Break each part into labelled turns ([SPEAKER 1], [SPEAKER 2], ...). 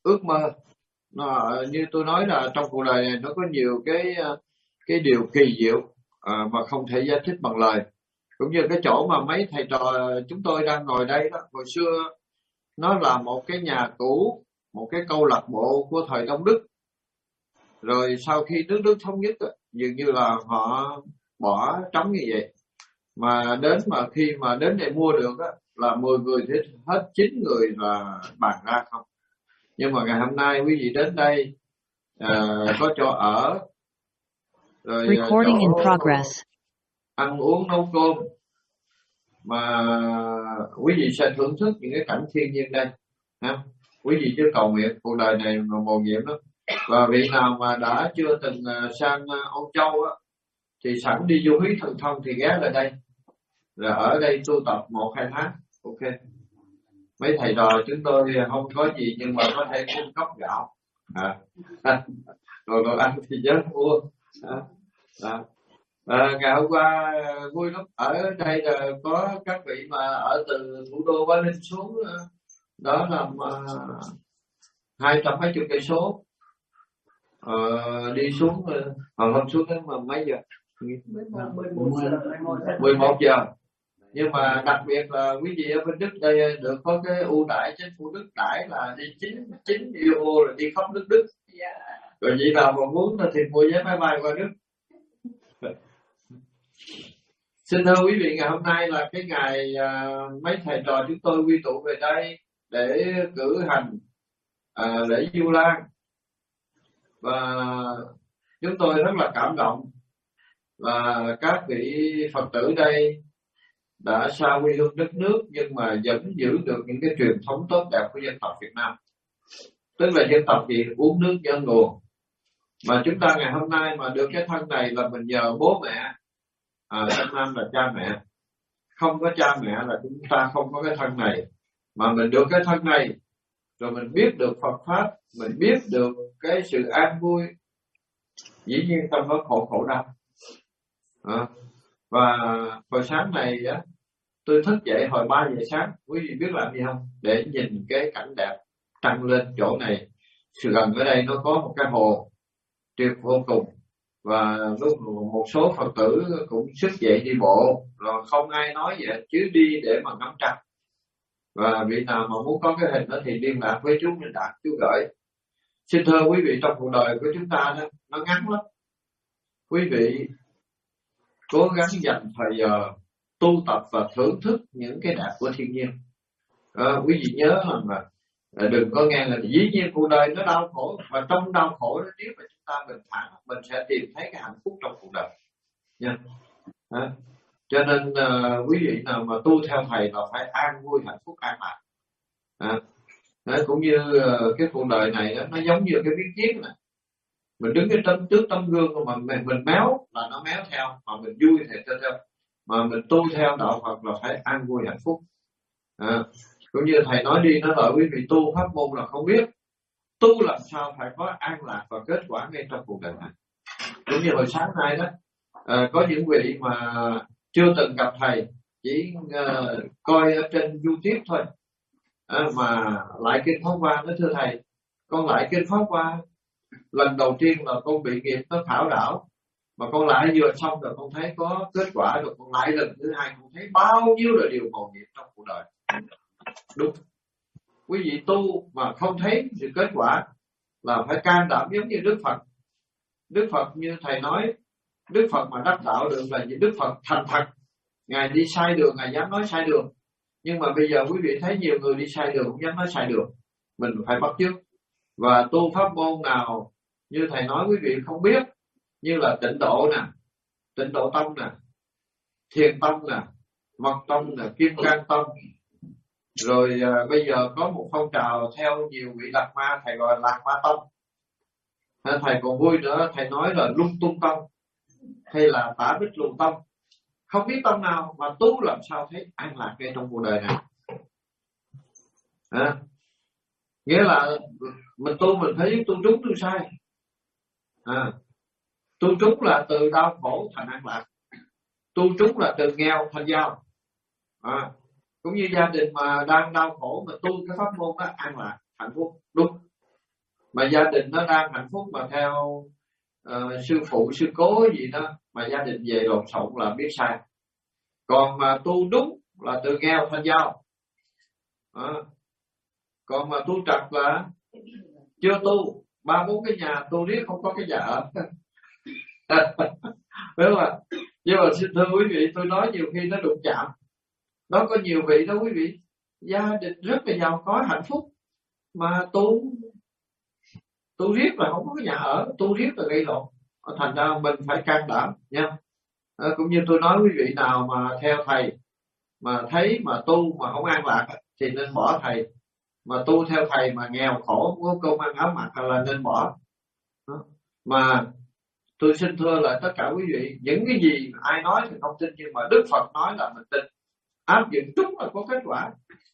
[SPEAKER 1] ước mơ. Như tôi nói là trong cuộc đời này nó có nhiều cái điều kỳ diệu mà không thể giải thích bằng lời. Cũng như cái chỗ mà mấy thầy trò chúng tôi đang ngồi đây đó, hồi xưa nó là một cái nhà cũ, một cái câu lạc bộ của thời Đông Đức. Rồi sau khi nước Đức thống nhất dường như là họ bỏ trống như vậy. Mà khi mà đến để mua được là 10 người thì hết 9 người là bàn ra không. Nhưng mà ngày hôm nay quý vị đến đây có chỗ ở, rồi
[SPEAKER 2] Recording in progress.
[SPEAKER 1] ăn uống nấu cơm, mà quý vị sẽ thưởng thức những cái cảnh thiên nhiên đây ha. Quý vị cứ cầu nguyện cuộc đời này mà mầu nhiệm lắm. Và vị nào mà đã chưa từng sang Âu Châu thì sẵn đi du hí Thần Thông thì ghé lại đây, rồi ở đây tu tập 1-2 tháng. Ok, mấy thầy trò chúng tôi không có gì nhưng mà có thể cung cấp gạo rồi đồ ăn thì nhớ mua. Ngày hôm qua vui lắm, ở đây là có các vị mà ở từ thủ đô Bắc Ninh xuống, đó là 200 mấy chục cây số đi xuống. Hôm xuống đến mà mấy giờ? 11 giờ. Nhưng mà đặc biệt là quý vị ở bên Đức đây được có cái ưu đãi chính phủ Đức đãi là đi 9 euro là đi khắp nước Đức. Rồi vị nào mà muốn thì mua vé máy bay qua Đức. Xin thưa quý vị, ngày hôm nay là cái ngày mấy thầy trò chúng tôi quy tụ về đây để cử hành lễ Vu Lan. Và chúng tôi rất là cảm động là các vị Phật tử đây đã xa quê hương đất nước nhưng mà vẫn giữ được những cái truyền thống tốt đẹp của dân tộc Việt Nam. Tức là dân tộc gì uống nước dân nguồn. Mà chúng ta ngày hôm nay mà được cái thân này là mình nhờ bố mẹ. Trong Nam là cha mẹ. Không có cha mẹ là chúng ta không có cái thân này. Mà mình được cái thân này, rồi mình biết được Phật Pháp, mình biết được cái sự an vui. Dĩ nhiên trong đó khổ đau. Và hồi sáng này tôi thức dậy hồi 3 giờ sáng. Quý vị biết làm gì không? Để nhìn cái cảnh đẹp trăng lên chỗ này. Sự gần ở đây nó có một cái hồ tuyệt vô cùng. Và lúc một số Phật tử cũng sức dậy đi bộ, rồi không ai nói gì chứ đi để mà ngắm trăng. Và vị nào mà muốn có cái hình đó thì liên lạc với chú Minh Đạt, chú gửi. Xin thưa quý vị, trong cuộc đời của chúng ta đó, nó ngắn lắm. Quý vị cố gắng dành thời giờ tu tập và thưởng thức những cái đẹp của thiên nhiên. Quý vị nhớ là đừng có nghe là dĩ nhiên cuộc đời nó đau khổ, và trong đau khổ đó nếu mà chúng ta bình thản, mình sẽ tìm thấy cái hạnh phúc trong cuộc đời nha. Cho nên quý vị nào mà tu theo thầy là phải an vui, hạnh phúc, an lạc. Cũng như cái cuộc đời này nó giống như cái viết viết này, mình đứng cái trước tấm gương mà mình méo là nó méo theo, mà mình vui thì theo, mà mình tu theo đạo Phật là phải an vui hạnh phúc. Cũng như thầy nói đi nói lại, quý vị tu pháp môn là không biết tu làm sao phải có an lạc và kết quả ngay trong cuộc đời này. Cũng như hồi sáng nay đó, có những vị mà chưa từng gặp thầy, chỉ coi ở trên YouTube thôi, mà lại kinh Pháp Hoa. Nói thưa thầy, con lại kinh Pháp Hoa lần đầu tiên là con bị nghiệp nó khảo đảo, mà con lại vừa xong rồi con thấy có kết quả, rồi con lại lần thứ hai con thấy bao nhiêu là điều mầu nhiệm trong cuộc đời. Đúng, quý vị tu mà không thấy sự kết quả là phải can đảm giống như Đức Phật. Đức Phật như thầy nói, Đức Phật mà đắc đạo được là Đức Phật thành thật. Ngài đi sai đường, Ngài dám nói sai đường. Nhưng mà bây giờ quý vị thấy nhiều người đi sai đường không dám nói sai đường. Mình phải bắt chước. Và tu pháp môn nào như thầy nói quý vị không biết, như là Tịnh Độ nè, Tịnh Độ Tông nè, Thiền Tông nè, Mật Tông nè, Kim Cang Tông. Rồi bây giờ có một phong trào theo nhiều vị Đạt Ma, thầy gọi là Lạc Ma Tông. Thầy còn vui nữa, thầy nói là Lung Tung Tông hay là Tả Bích Lùng Tông. Không biết tông nào mà tu làm sao thấy an lạc ngay trong cuộc đời này. Nghĩa là mình tu mình thấy tu trúng tu sai. Tu trúng là từ đau khổ thành an lạc. Tu trúng là từ nghèo thành giàu. Cũng như gia đình mà đang đau khổ mà tu cái pháp môn đó an lạc, hạnh phúc. Đúng. mà gia đình nó đang hạnh phúc mà theo sư phụ sư cố gì đó, mà gia đình về lộn xộn là biết sai. Còn mà tu đúng là từ nghèo thành giàu. Còn mà tu trật là chưa tu, 3-4 cái nhà tu riết không có cái nhà ở. Đúng không? Nhưng mà xin thưa quý vị, tôi nói nhiều khi nó đụng chạm. Nó có nhiều vị đó quý vị, gia đình rất là giàu có hạnh phúc, mà tu riết là không có cái nhà ở, tu riết là gây lộn. Thành ra mình phải can đảm nha. Cũng như tôi nói quý vị nào mà theo thầy mà thấy mà tu mà không an lạc thì nên bỏ thầy. Mà tu theo thầy mà nghèo khổ, không có cơm ăn áo mặc là nên bỏ. Mà tôi xin thưa là tất cả quý vị, những cái gì ai nói thì không tin, nhưng mà Đức Phật nói là mình tin, áp dụng đúng là có kết quả.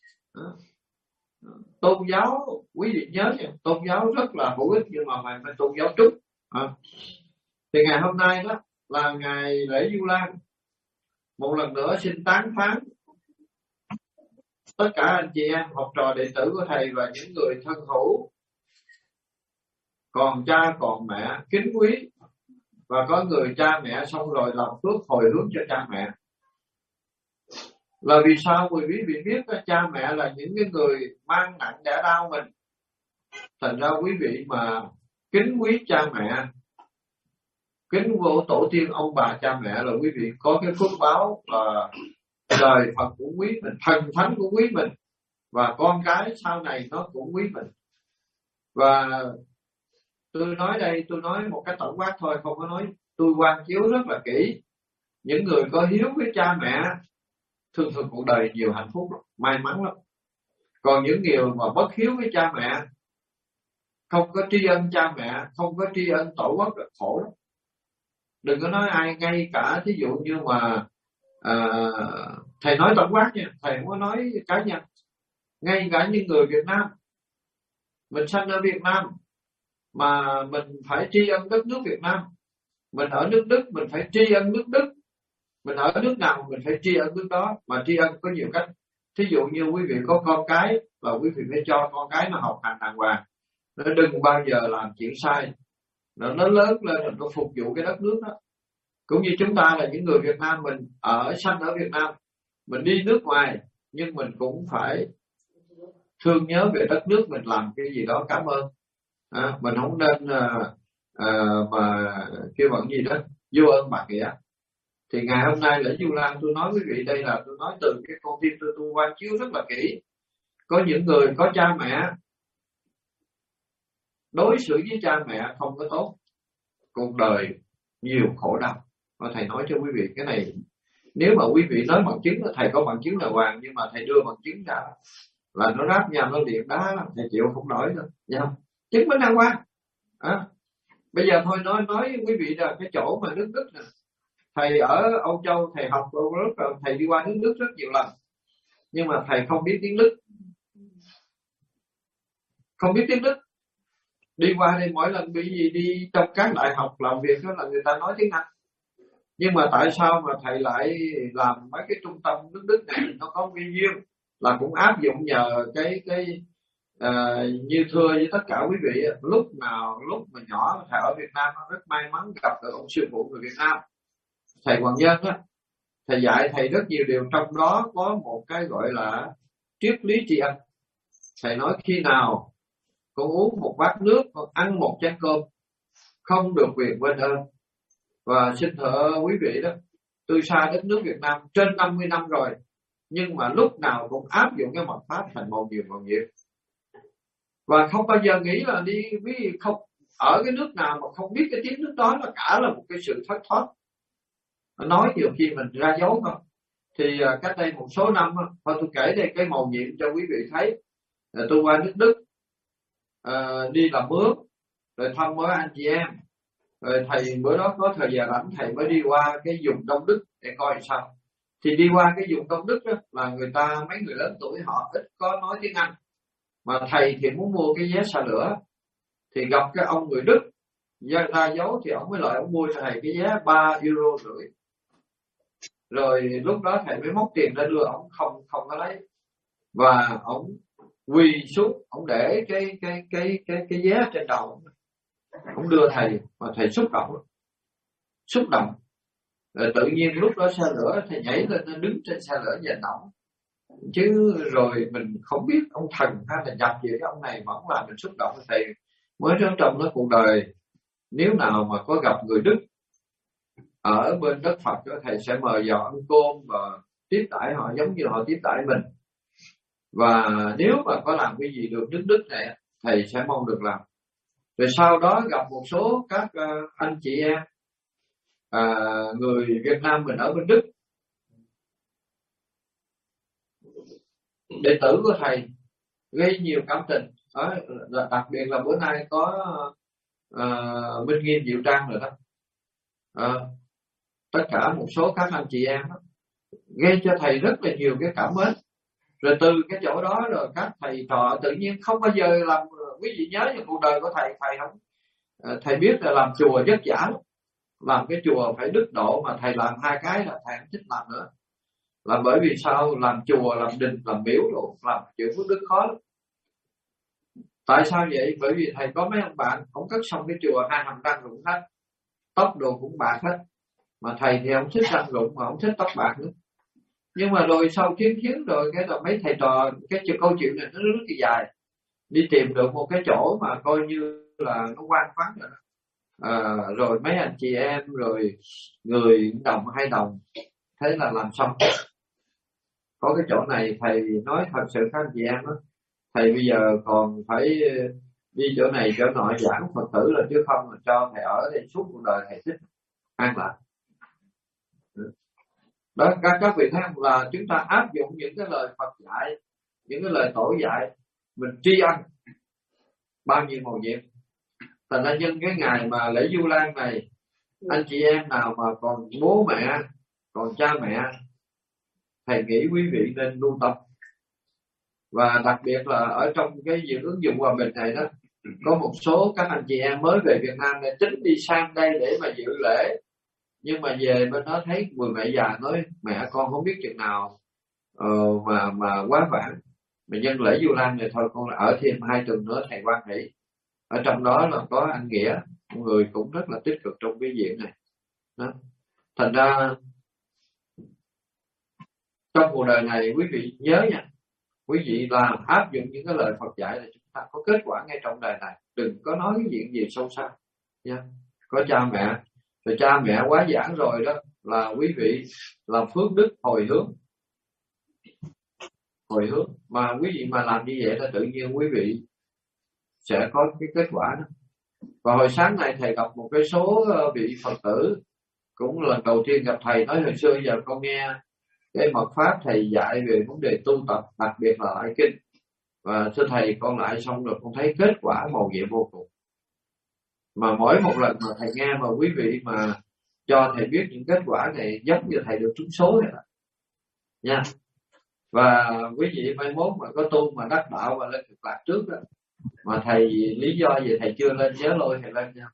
[SPEAKER 1] Tôn giáo, quý vị nhớ nha, tôn giáo rất là hữu ích, nhưng mà mình tôn giáo trúng. Thì ngày hôm nay đó là ngày lễ Vu Lan. Một lần nữa xin tán thán tất cả anh chị em học trò đệ tử của thầy và những người thân hữu còn cha còn mẹ kính quý, và có người cha mẹ xong rồi làm phước hồi hướng cho cha mẹ. Là vì sao? Quý vị biết cha mẹ là những cái người mang nặng đẻ đau mình. Thành ra quý vị mà kính quý cha mẹ, kính vô tổ tiên ông bà cha mẹ là quý vị có cái phước báo là đời Phật cũng quý mình, thần thánh cũng quý mình, và con cái sau này nó cũng quý mình. Và tôi nói đây, tôi nói một cái tổng quát thôi, không có nói, tôi quan chiếu rất là kỹ. Những người có hiếu với cha mẹ thường cuộc đời nhiều hạnh phúc lắm, may mắn lắm. Còn những người mà bất hiếu với cha mẹ, không có tri ân cha mẹ, không có tri ân tổ quốc là khổ lắm. Đừng có nói ai, ngay cả thí dụ như mà thầy nói tổng quát nha, thầy không có nói cá nhân. Ngay cả những người Việt Nam, mình sinh ở Việt Nam mà mình phải tri ân đất nước Việt Nam. Mình ở nước Đức mình phải tri ân nước Đức, mình ở nước nào mình phải tri ân nước đó. Mà tri ân có nhiều cách. Thí dụ như quý vị có con cái là quý vị phải cho con cái nó học hành đàng hoàng, nó đừng bao giờ làm chuyện sai, nó lớn lên rồi nó phục vụ cái đất nước đó. Cũng như chúng ta là những người Việt Nam, mình sinh ở Việt Nam, mình đi nước ngoài nhưng mình cũng phải thương nhớ về đất nước mình, làm cái gì đó cảm ơn. Mình không nên mà kêu bằng gì đó vô ơn bạc nghĩa. Thì ngày hôm nay lễ Vu Lan, tôi nói quý vị đây là tôi nói từ cái con tim tôi quan chiếu rất là kỹ. Có những người có cha mẹ đối xử với cha mẹ không có tốt, cuộc đời nhiều khổ đau. Và thầy nói cho quý vị cái này, nếu mà quý vị nói bằng chứng, thầy có bằng chứng là hoàng, nhưng mà thầy đưa bằng chứng ra là nó ráp nhau, nó liền đá, thầy chịu không nổi đâu. Chứng minh đàng hoàng. Bây giờ thôi nói quý vị là cái chỗ mà nước Đức nè, thầy ở Âu Châu, thầy học Âu Đức, thầy đi qua nước Đức rất nhiều lần, nhưng mà thầy không biết tiếng Đức, không biết tiếng Đức. Đi qua đây mỗi lần bị gì đi trong các đại học làm việc đó là người ta nói tiếng Anh. Nhưng mà tại sao mà thầy lại làm mấy cái trung tâm nước Đức này? Nó có nguyên duyên là cũng áp dụng nhờ cái như thưa với tất cả quý vị, lúc mà nhỏ thầy ở Việt Nam rất may mắn gặp được ông sư phụ người Việt Nam, thầy Hoàng Nhân á. Thầy dạy thầy rất nhiều điều, trong đó có một cái gọi là triết lý tri ân. Thầy nói khi nào con uống một bát nước, con ăn một chén cơm, không được quyền quên ơn. Và xin thưa quý vị đó, tôi xa đất nước Việt Nam trên 50 năm rồi, nhưng mà lúc nào cũng áp dụng cái mật pháp thành một nhiều. Và không bao giờ nghĩ là đi không ở cái nước nào mà không biết cái tiếng nước đó là cả là một cái sự thất thoát. Nói nhiều khi mình ra dấu thôi. Thì cách đây một số năm, thôi tôi kể đây cái mầu nhiệm cho quý vị thấy. Tôi qua nước Đức đi làm mướn, rồi thăm với anh chị em. Rồi thầy bữa đó có thời gian rảnh, thầy mới đi qua cái vùng Đông Đức để coi sao. Thì đi qua cái vùng Đông Đức đó, là mấy người lớn tuổi họ ít có nói tiếng Anh. Mà thầy thì muốn mua cái vé xe lửa, thì gặp cái ông người Đức ra dấu, thì ông mới lại ông mua cho thầy cái vé 3,5 euro. Rồi lúc đó thầy mới móc tiền ra đưa, ông không có lấy. Và ông quỳ xuống, ông để cái vé trên đầu, ông đưa thầy mà thầy xúc động. Rồi tự nhiên lúc đó xe lửa thầy nhảy lên, nó đứng trên xe lửa và nóng. Chứ rồi mình không biết ông thần hay là nhập gì cái ông này mà ông làm mình xúc động. Thầy mới trong đó cuộc đời, nếu nào mà có gặp người Đức ở bên đất Phật đó, thầy sẽ mời vào ăn cơm và tiếp đãi họ giống như họ tiếp đãi mình. Và nếu mà có làm cái gì được nước Đức này, thầy sẽ mong được làm. Rồi sau đó gặp một số các anh chị em người Việt Nam mình ở bên Đức, đệ tử của thầy gây nhiều cảm tình. Đặc biệt là bữa nay có Minh Nghiêm Diệu Trang rồi đó. Tất cả một số các anh chị em đó, gây cho thầy rất là nhiều cái cảm mến. Rồi từ cái chỗ đó rồi các thầy trò tự nhiên không bao giờ làm. Quý vị nhớ như cuộc đời của thầy không, thầy biết là làm chùa vất vả, làm cái chùa phải đức độ, mà thầy làm hai cái là thầy không thích làm nữa. Là bởi vì sao? Làm chùa, làm đình, làm miếu luôn, làm chuyện phước đức khó lắm. Tại sao vậy? Bởi vì thầy có mấy ông bạn, ông cất xong cái chùa hai hàm răng rụng hết, tóc đồ cũng bạc hết. Mà thầy thì không thích răng rụng, mà không thích tóc bạc nữa. Nhưng mà rồi sau chiến rồi cái là mấy thầy trò, cái câu chuyện này nó rất là dài, đi tìm được một cái chỗ mà coi như là nó quan phán rồi đó. Rồi mấy anh chị em rồi người đồng hai đồng, thế là làm xong. Có cái chỗ này thầy nói thật sự các anh chị em đó, thầy bây giờ còn phải đi chỗ này chỗ nọ giảng Phật tử là chứ không là cho thầy ở đây suốt cuộc đời thầy thích an lạc. Đó, các vị thấy không, là chúng ta áp dụng những cái lời Phật dạy, những cái lời tổ dạy, mình tri ân bao nhiêu màu nhiệm. Thành ra nhân cái ngày mà lễ Vu Lan này, anh chị em nào mà còn bố mẹ, còn cha mẹ, thầy nghĩ quý vị nên lưu tâm. Và đặc biệt là ở trong cái việc ứng dụng hòa bình này đó, có một số các anh chị em mới về Việt Nam này tính đi sang đây để mà dự lễ, nhưng mà về bên đó thấy người mẹ già nói mẹ con không biết chừng nào mà quá vãng, mà nhân lễ Vu Lan này thôi con ở thêm 2 tuần nữa thầy quan hỷ. Ở trong đó là có anh Nghĩa, một người cũng rất là tích cực trong cái diện này đó. Thành ra trong cuộc đời này quý vị nhớ nha, quý vị làm áp dụng những cái lời Phật dạy là chúng ta có kết quả ngay trong đời này. Đừng có nói cái chuyện gì sâu xa nha. Có cha mẹ, rồi cha mẹ quá giảng rồi đó, là quý vị làm phước đức hồi hướng. Mà quý vị mà làm như vậy là tự nhiên quý vị sẽ có cái kết quả đó. Và hồi sáng nay thầy gặp một cái số vị Phật tử, cũng lần đầu tiên gặp thầy, nói hồi xưa giờ con nghe cái mật pháp thầy dạy về vấn đề tu tập, đặc biệt là lại kinh, và thưa thầy con lại xong rồi con thấy kết quả màu nhiệm vô cùng. Mà mỗi một lần mà thầy nghe mà quý vị mà cho thầy biết những kết quả này, giống như thầy được trúng số vậy đó nha. Và quý vị mai mốt mà có tu mà đắc đạo và lên cực lạc trước đó, mà thầy lý do gì thầy chưa lên, nhớ lôi thầy lên nha.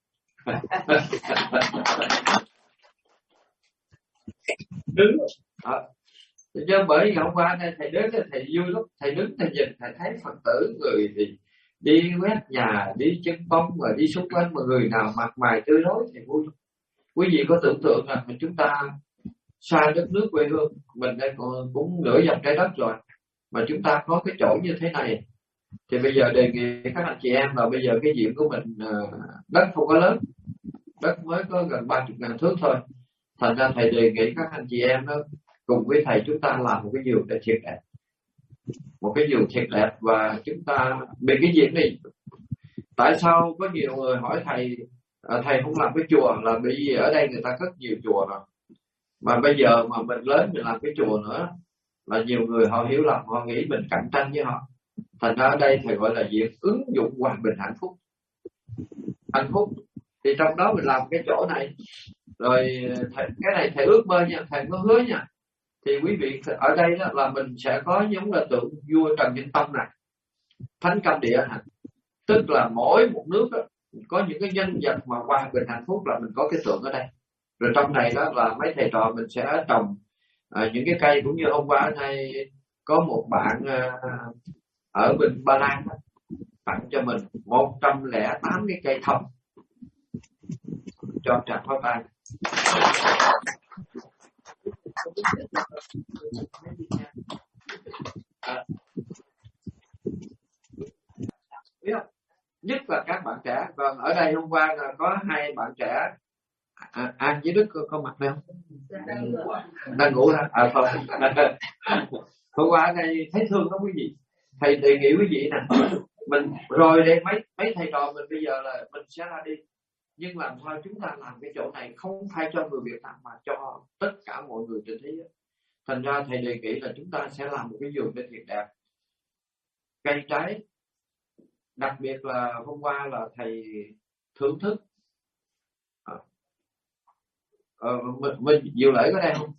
[SPEAKER 1] Đứng chứ bởi vì hôm qua đây thầy đến thầy vui lắm, thầy đứng thầy nhìn thầy thấy Phật tử người thì đi quét nhà, đi chân bông và đi xung quanh, mà người nào mặt mày tươi rói thì vui lắm. Quý vị có tưởng tượng là chúng ta xa đất nước quê hương mình đây cũng nửa vòng trái đất rồi, mà chúng ta có cái chỗ như thế này, thì bây giờ đề nghị các anh chị em là bây giờ cái diện của mình đất không có lớn, đất mới có gần 30.000 thước thôi. Thành ra thầy đề nghị các anh chị em đó cùng với thầy chúng ta làm một cái vườn để thiệt đẹp, một cái vườn thiệt đẹp. Và chúng ta về cái diện này, tại sao có nhiều người hỏi thầy thầy không làm cái chùa, là bởi vì ở đây người ta rất nhiều chùa rồi, mà bây giờ mà mình lớn mình làm cái chùa nữa là nhiều người họ hiểu lầm, họ nghĩ mình cạnh tranh với họ. Thành ra ở đây thầy gọi là việc ứng dụng hòa bình hạnh phúc. Thì trong đó mình làm cái chỗ này rồi thầy, cái này thầy ước mơ nha, thầy có hứa nha. Thì quý vị ở đây đó là mình sẽ có giống là tượng vua Trần Nhân Tông này, thánh cam địa này. Tức là mỗi một nước đó, có những cái nhân vật mà hòa bình hạnh phúc là mình có cái tượng ở đây. Rồi trong này đó là mấy thầy trò mình sẽ trồng những cái cây, cũng như hôm qua này có một bạn ở bên Ba Lan đó, tặng cho mình 108 cái cây thông cho tràng pháo tay. Biết không? Nhất là các bạn trẻ. Còn ở đây hôm qua là có 2 bạn trẻ, An với Đức có mặt đây không? Đang ngủ hả? Thôi. Hôm qua ở đây thấy thương lắm quý vị. Thầy đề nghị quý vị nè, mình rồi đây mấy thầy trò mình bây giờ là mình sẽ ra đi, nhưng làm sao chúng ta làm cái chỗ này không phải cho người Việt Nam mà cho tất cả mọi người trên thế giới. Thành ra thầy đề nghị là chúng ta sẽ làm một cái vườn cây thiệt đẹp, cây trái. Đặc biệt là hôm qua là thầy thưởng thức mình Diệu Lễ có đây không?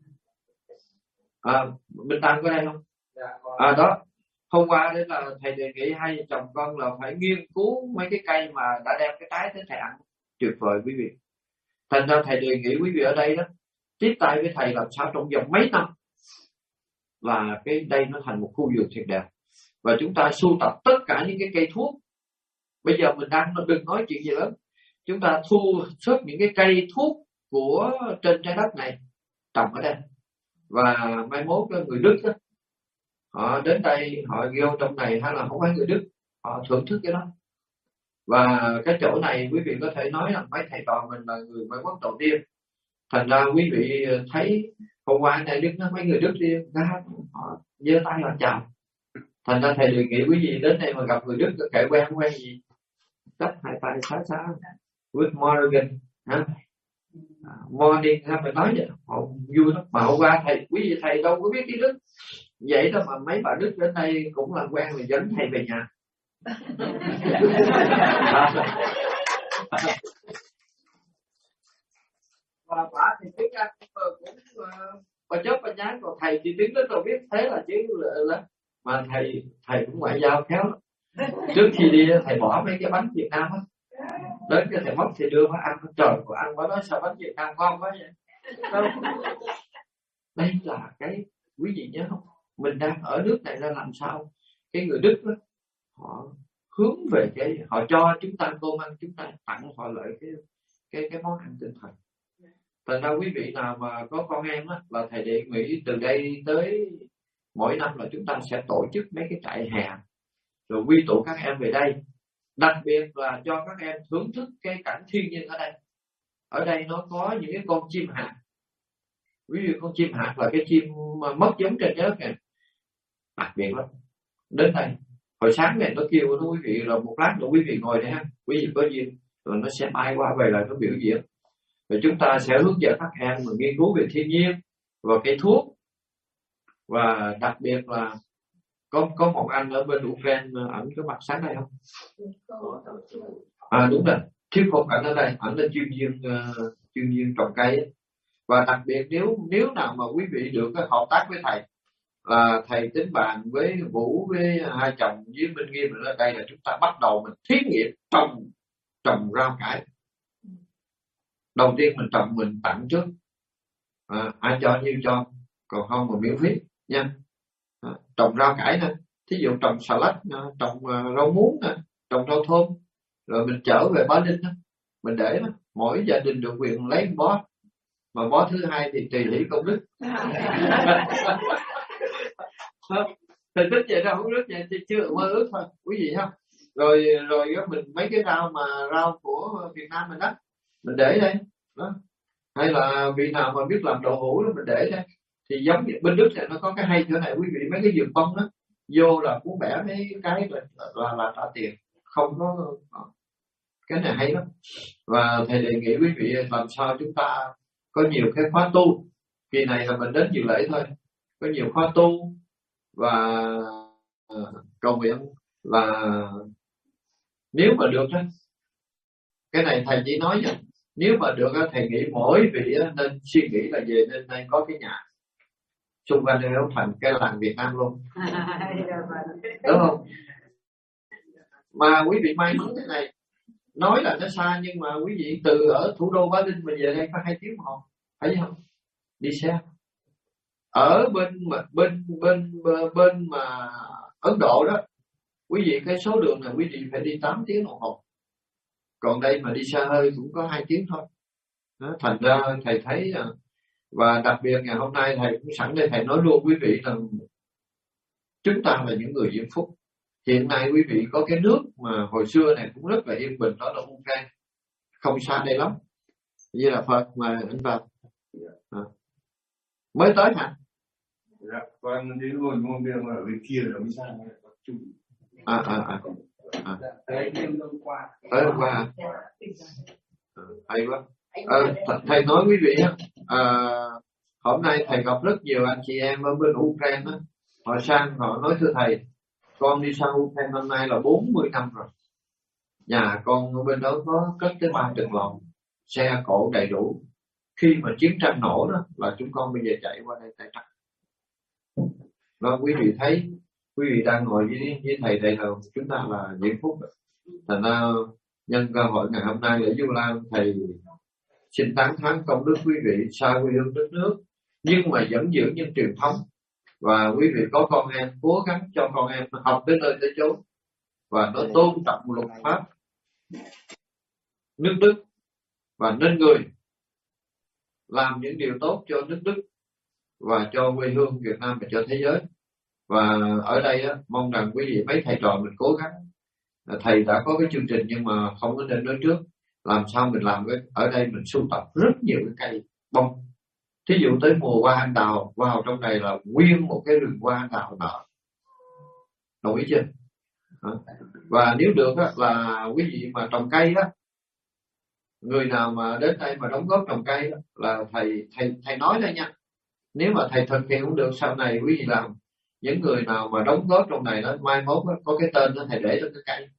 [SPEAKER 1] Minh Tam có đây không? Đó. Hôm qua đấy là thầy đề nghị hai chồng con là phải nghiên cứu mấy cái cây mà đã đem cái trái tới thầy ăn. Tuyệt vời quý vị. Thành ra thầy đề nghị quý vị ở đây đó, tiếp tay với thầy làm sao trong vòng mấy năm là cái đây nó thành một khu vườn thiệt đẹp. Và chúng ta sưu tập tất cả những cái cây thuốc. Bây giờ mình đang đừng nói chuyện gì lớn, chúng ta thu xuất những cái cây thuốc của trên trái đất này trồng ở đây. Và mai mốt người Đức đó, họ đến đây họ vô trong này hay là không phải người Đức, họ thưởng thức cái đó. Và cái chỗ này quý vị có thể nói là mấy thầy trò mình là người mới quốc đầu tiên. Thành ra quý vị thấy hôm qua này Đức nó mấy người Đức đi ra họ giơ tay họ chào. Thành ra thầy đề nghị quý vị đến đây mà gặp người Đức kệ quen gì chấp hai tay xá xá good morning ha, morning ha, phải nói vậy họ vui lắm. Mà hôm qua thầy quý vị thầy đâu có biết tiếng Đức vậy đó, mà mấy bà Đức đến đây cũng làm quen rồi dẫn thầy về nhà. Và bà thì tiếng Anh cũng bà chớp bà nhái, còn thầy thì tiếng Đức rồi biết, thế là chứ là mà thầy cũng ngoại giao khéo lắm. Trước khi đi thầy bỏ mấy cái bánh Việt Nam á, đến cái thầy móc thì đưa nó ăn, trời của ăn quá nói sao bánh Việt Nam ngon quá vậy. Đây là cái quý vị nhớ không, mình đang ở nước này ra làm sao cái người Đức đó, họ hướng về cái họ cho chúng ta cơm ăn, chúng ta tặng họ lợi cái món ăn tinh thần. Thành ra quý vị nào mà có con em á, là thầy đề nghị từ đây tới mỗi năm là chúng ta sẽ tổ chức mấy cái trại hè rồi quy tụ các em về đây, đặc biệt là cho các em thưởng thức cái cảnh thiên nhiên ở đây. Ở đây nó có những cái con chim hạt, ví dụ con chim hạt là cái chim mất giống trên trái đất này, đặc biệt lắm. Đến đây hồi sáng này nó kêu nó quý vị, rồi một lát nữa quý vị ngồi đây ha, quý vị có duyên rồi nó sẽ bay qua về là nó biểu diễn. Rồi chúng ta sẽ hướng dẫn các em mà nghiên cứu về thiên nhiên và cây thuốc. Và đặc biệt là có một anh ở bên Ukraine, ảnh có mặt sáng đây không? Đúng rồi, thuyết phục ảnh ở đây, ảnh là chuyên viên trồng cây ấy. Và đặc biệt nếu nào mà quý vị được hợp tác với thầy, là thầy tính bàn với Vũ với hai chồng với Minh Nghiêm ở đây là chúng ta bắt đầu mình thí nghiệm trồng rau cải. Đầu tiên mình trồng mình tặng trước, ai cho nhiêu cho, còn không mà miễn phí nha. Trồng rau cải nè, thí dụ trồng xà lách, trồng rau muống nè, trồng rau thơm, rồi mình trở về Bá Linh, mình để mỗi gia đình được quyền lấy bó, mà bó thứ hai thì tùy hỷ công đức. Thì thích vậy đâu, không đức vậy thì chưa mơ ước thôi quý vị không. Rồi mình mấy cái rau của Việt Nam mình đó mình để đây đó. Hay là vị nào mà biết làm đậu hũ đó mình để đây. Thì giống như bên Đức này nó có cái hay chỗ này quý vị, mấy cái vườn bông đó vô là cũng bẻ mấy cái là trả tiền, không có cái này hay lắm. Và thầy đề nghị quý vị làm sao chúng ta có nhiều cái khóa tu. Kỳ này là mình đến dự lễ thôi, có nhiều khóa tu và cầu nguyện. Và nếu mà được đó, cái này thầy chỉ nói vậy, nếu mà được thầy nghĩ mỗi vị nên suy nghĩ là về nên đây có cái nhà xung quanh đây nó thành cái làng Việt Nam luôn, đúng không? Mà quý vị may mắn thế này, nói là nó xa nhưng mà quý vị từ ở thủ đô Bá Linh mà về đây có 2 tiếng hồ, thấy không? Đi xe ở bên mà Ấn Độ đó, quý vị cái số đường này quý vị phải đi 8 tiếng đồng hồ, còn đây mà đi xa hơi cũng có 2 tiếng thôi. Đó, thành ra thầy thấy và đặc biệt ngày hôm nay thầy cũng sẵn đây thầy nói luôn quý vị rằng chúng ta là những người diễm phúc. Hiện nay quý vị có cái nước mà hồi xưa này cũng rất là yên bình, đó là Ukraine, không xa đây lắm. Như là Phật mà anh vào mới tới hả?
[SPEAKER 2] Dạ, con đến ngồi bên ở bên kia là mới sang chung.
[SPEAKER 1] Tới hôm qua. Hay quá. Thầy nói quý vị á, hôm nay thầy gặp rất nhiều anh chị em ở bên Ukraine á, họ sang họ nói thưa thầy, con đi sang Ukraine năm nay là 40 năm rồi. Nhà con ở bên đó có cất tới 3 trận lòn, xe cộ đầy đủ. Khi mà chiến tranh nổ đó là chúng con bây giờ chạy qua đây tay trắng. Và quý vị thấy, quý vị đang ngồi với thầy đây là chúng ta là diễm phúc. Thành ra nhân cơ hội ngày hôm nay để Du Lan thầy xin tán thán công đức quý vị xa quê hương đất nước, nhưng mà vẫn giữ những truyền thống. Và quý vị có con em cố gắng cho con em học tới nơi tới chốn và nó tôn trọng luật pháp nước Đức và nên người, làm những điều tốt cho nước Đức và cho quê hương Việt Nam và cho thế giới. Và ở đây á, mong rằng quý vị mấy thầy trò mình cố gắng. Thầy đã có cái chương trình nhưng mà không có nên nói trước. Làm sao mình làm cái ở đây mình sưu tập rất nhiều cái cây bông. Thí dụ tới mùa hoa anh đào vào trong này là nguyên một cái rừng hoa anh đào nở. Đồng ý chưa? Và nếu được á, là quý vị mà trồng cây á, người nào mà đến đây mà đóng góp trồng cây đó, là thầy nói đây nha. Nếu mà thầy thực hiện không được sau này quý vị làm, những người nào mà đóng góp trong này đó mai mốt đó, có cái tên đó thầy để trên cái cây.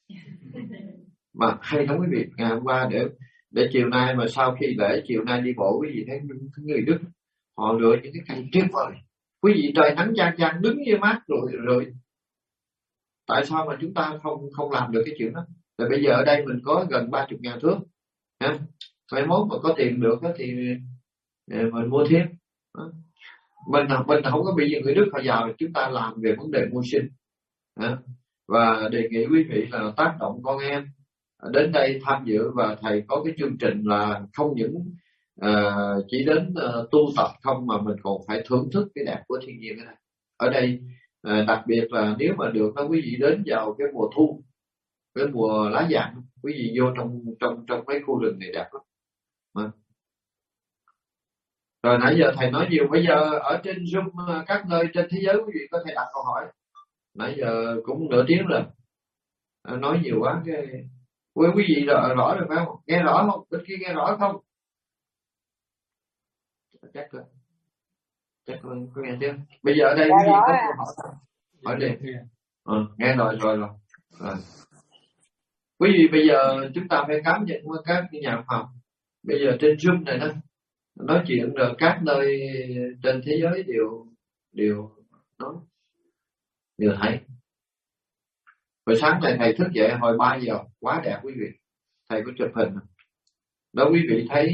[SPEAKER 1] Mà hay lắm quý vị, ngày hôm qua để chiều nay mà sau khi để chiều nay đi bộ quý vị thấy những người Đức họ lựa những cái cây tuyệt vời. Quý vị trời nắng chang chang đứng như mát rồi tại sao mà chúng ta không làm được cái chuyện đó? Rồi bây giờ ở đây mình có gần 30.000 thước, ha? Mai mốt mà có tiền được thì mình mua thêm. Mình không có bị những người Đức họ giàu, chúng ta làm về vấn đề mưu sinh. Và đề nghị quý vị là tác động con em đến đây tham dự, và thầy có cái chương trình là không những chỉ đến tu tập không mà mình còn phải thưởng thức cái đẹp của thiên nhiên này. Ở đây đặc biệt là nếu mà được đó quý vị đến vào cái mùa thu, cái mùa lá vàng, quý vị vô trong mấy khu rừng này đẹp lắm. Rồi nãy giờ thầy nói nhiều, bây giờ ở trên Zoom các nơi trên thế giới quý vị có thể đặt câu hỏi. Nãy giờ cũng nửa tiếng rồi, nói nhiều quá cái quý vị rõ rồi phải không? Nghe rõ không? Bên kia nghe rõ không? Chắc có nghe chưa? Bây giờ ở đây quý vị có câu hỏi hỏi đi. Nghe rồi. Quý vị bây giờ chúng ta phải cảm nhận với các nhà khoa học. Bây giờ trên Zoom này đó, nói chuyện rồi các nơi trên thế giới đều nói, đều thấy. Hồi sáng này thầy thức dậy hồi 3 giờ, quá đẹp quý vị. Thầy có chụp hình đó, quý vị thấy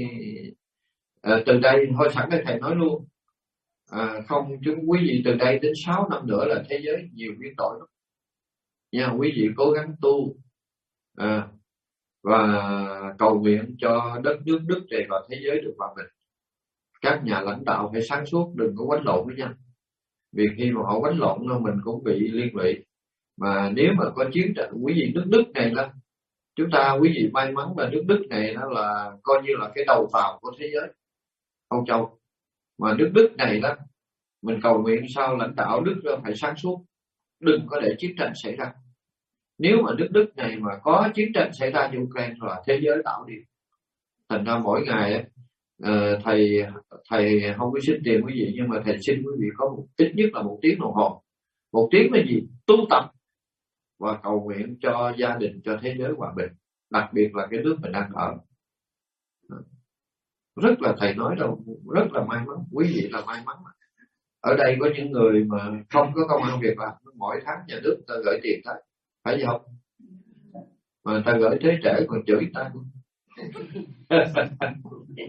[SPEAKER 1] từ đây thôi sẵn đây thầy nói luôn, không chúng quý vị từ đây đến 6 năm nữa là thế giới nhiều biến đổi lắm nha. Quý vị cố gắng tu và cầu nguyện cho đất nước Đức này và thế giới được hòa bình. Các nhà lãnh đạo phải sáng suốt, đừng có quánh lộn với nhau, vì khi mà họ quánh lộn mình cũng bị liên lụy. Mà nếu mà có chiến tranh, quý vị nước Đức này là quý vị may mắn là nước Đức này nó là coi như là cái đầu tàu của thế giới Âu Châu. Mà nước Đức này đó, mình cầu nguyện sao lãnh đạo Đức phải sáng suốt, đừng có để chiến tranh xảy ra. Nếu mà nước Đức này mà có chiến tranh xảy ra như Ukraine là thế giới đảo đi. Thành ra mỗi ngày thầy không có xin tiền quý vị, nhưng mà thầy xin quý vị có ít nhất là 1 tiếng đồng hồ. 1 tiếng là gì? Tu tập và cầu nguyện cho gia đình, cho thế giới hòa bình, đặc biệt là cái nước mình đang ở. Rất là thầy nói đâu, rất là may mắn, quý vị là may mắn. Ở đây có những người mà không có công ăn việc làm, mỗi tháng nhà nước ta gửi tiền tới, phải gì không? Mà ta gửi thế trễ còn chửi ta.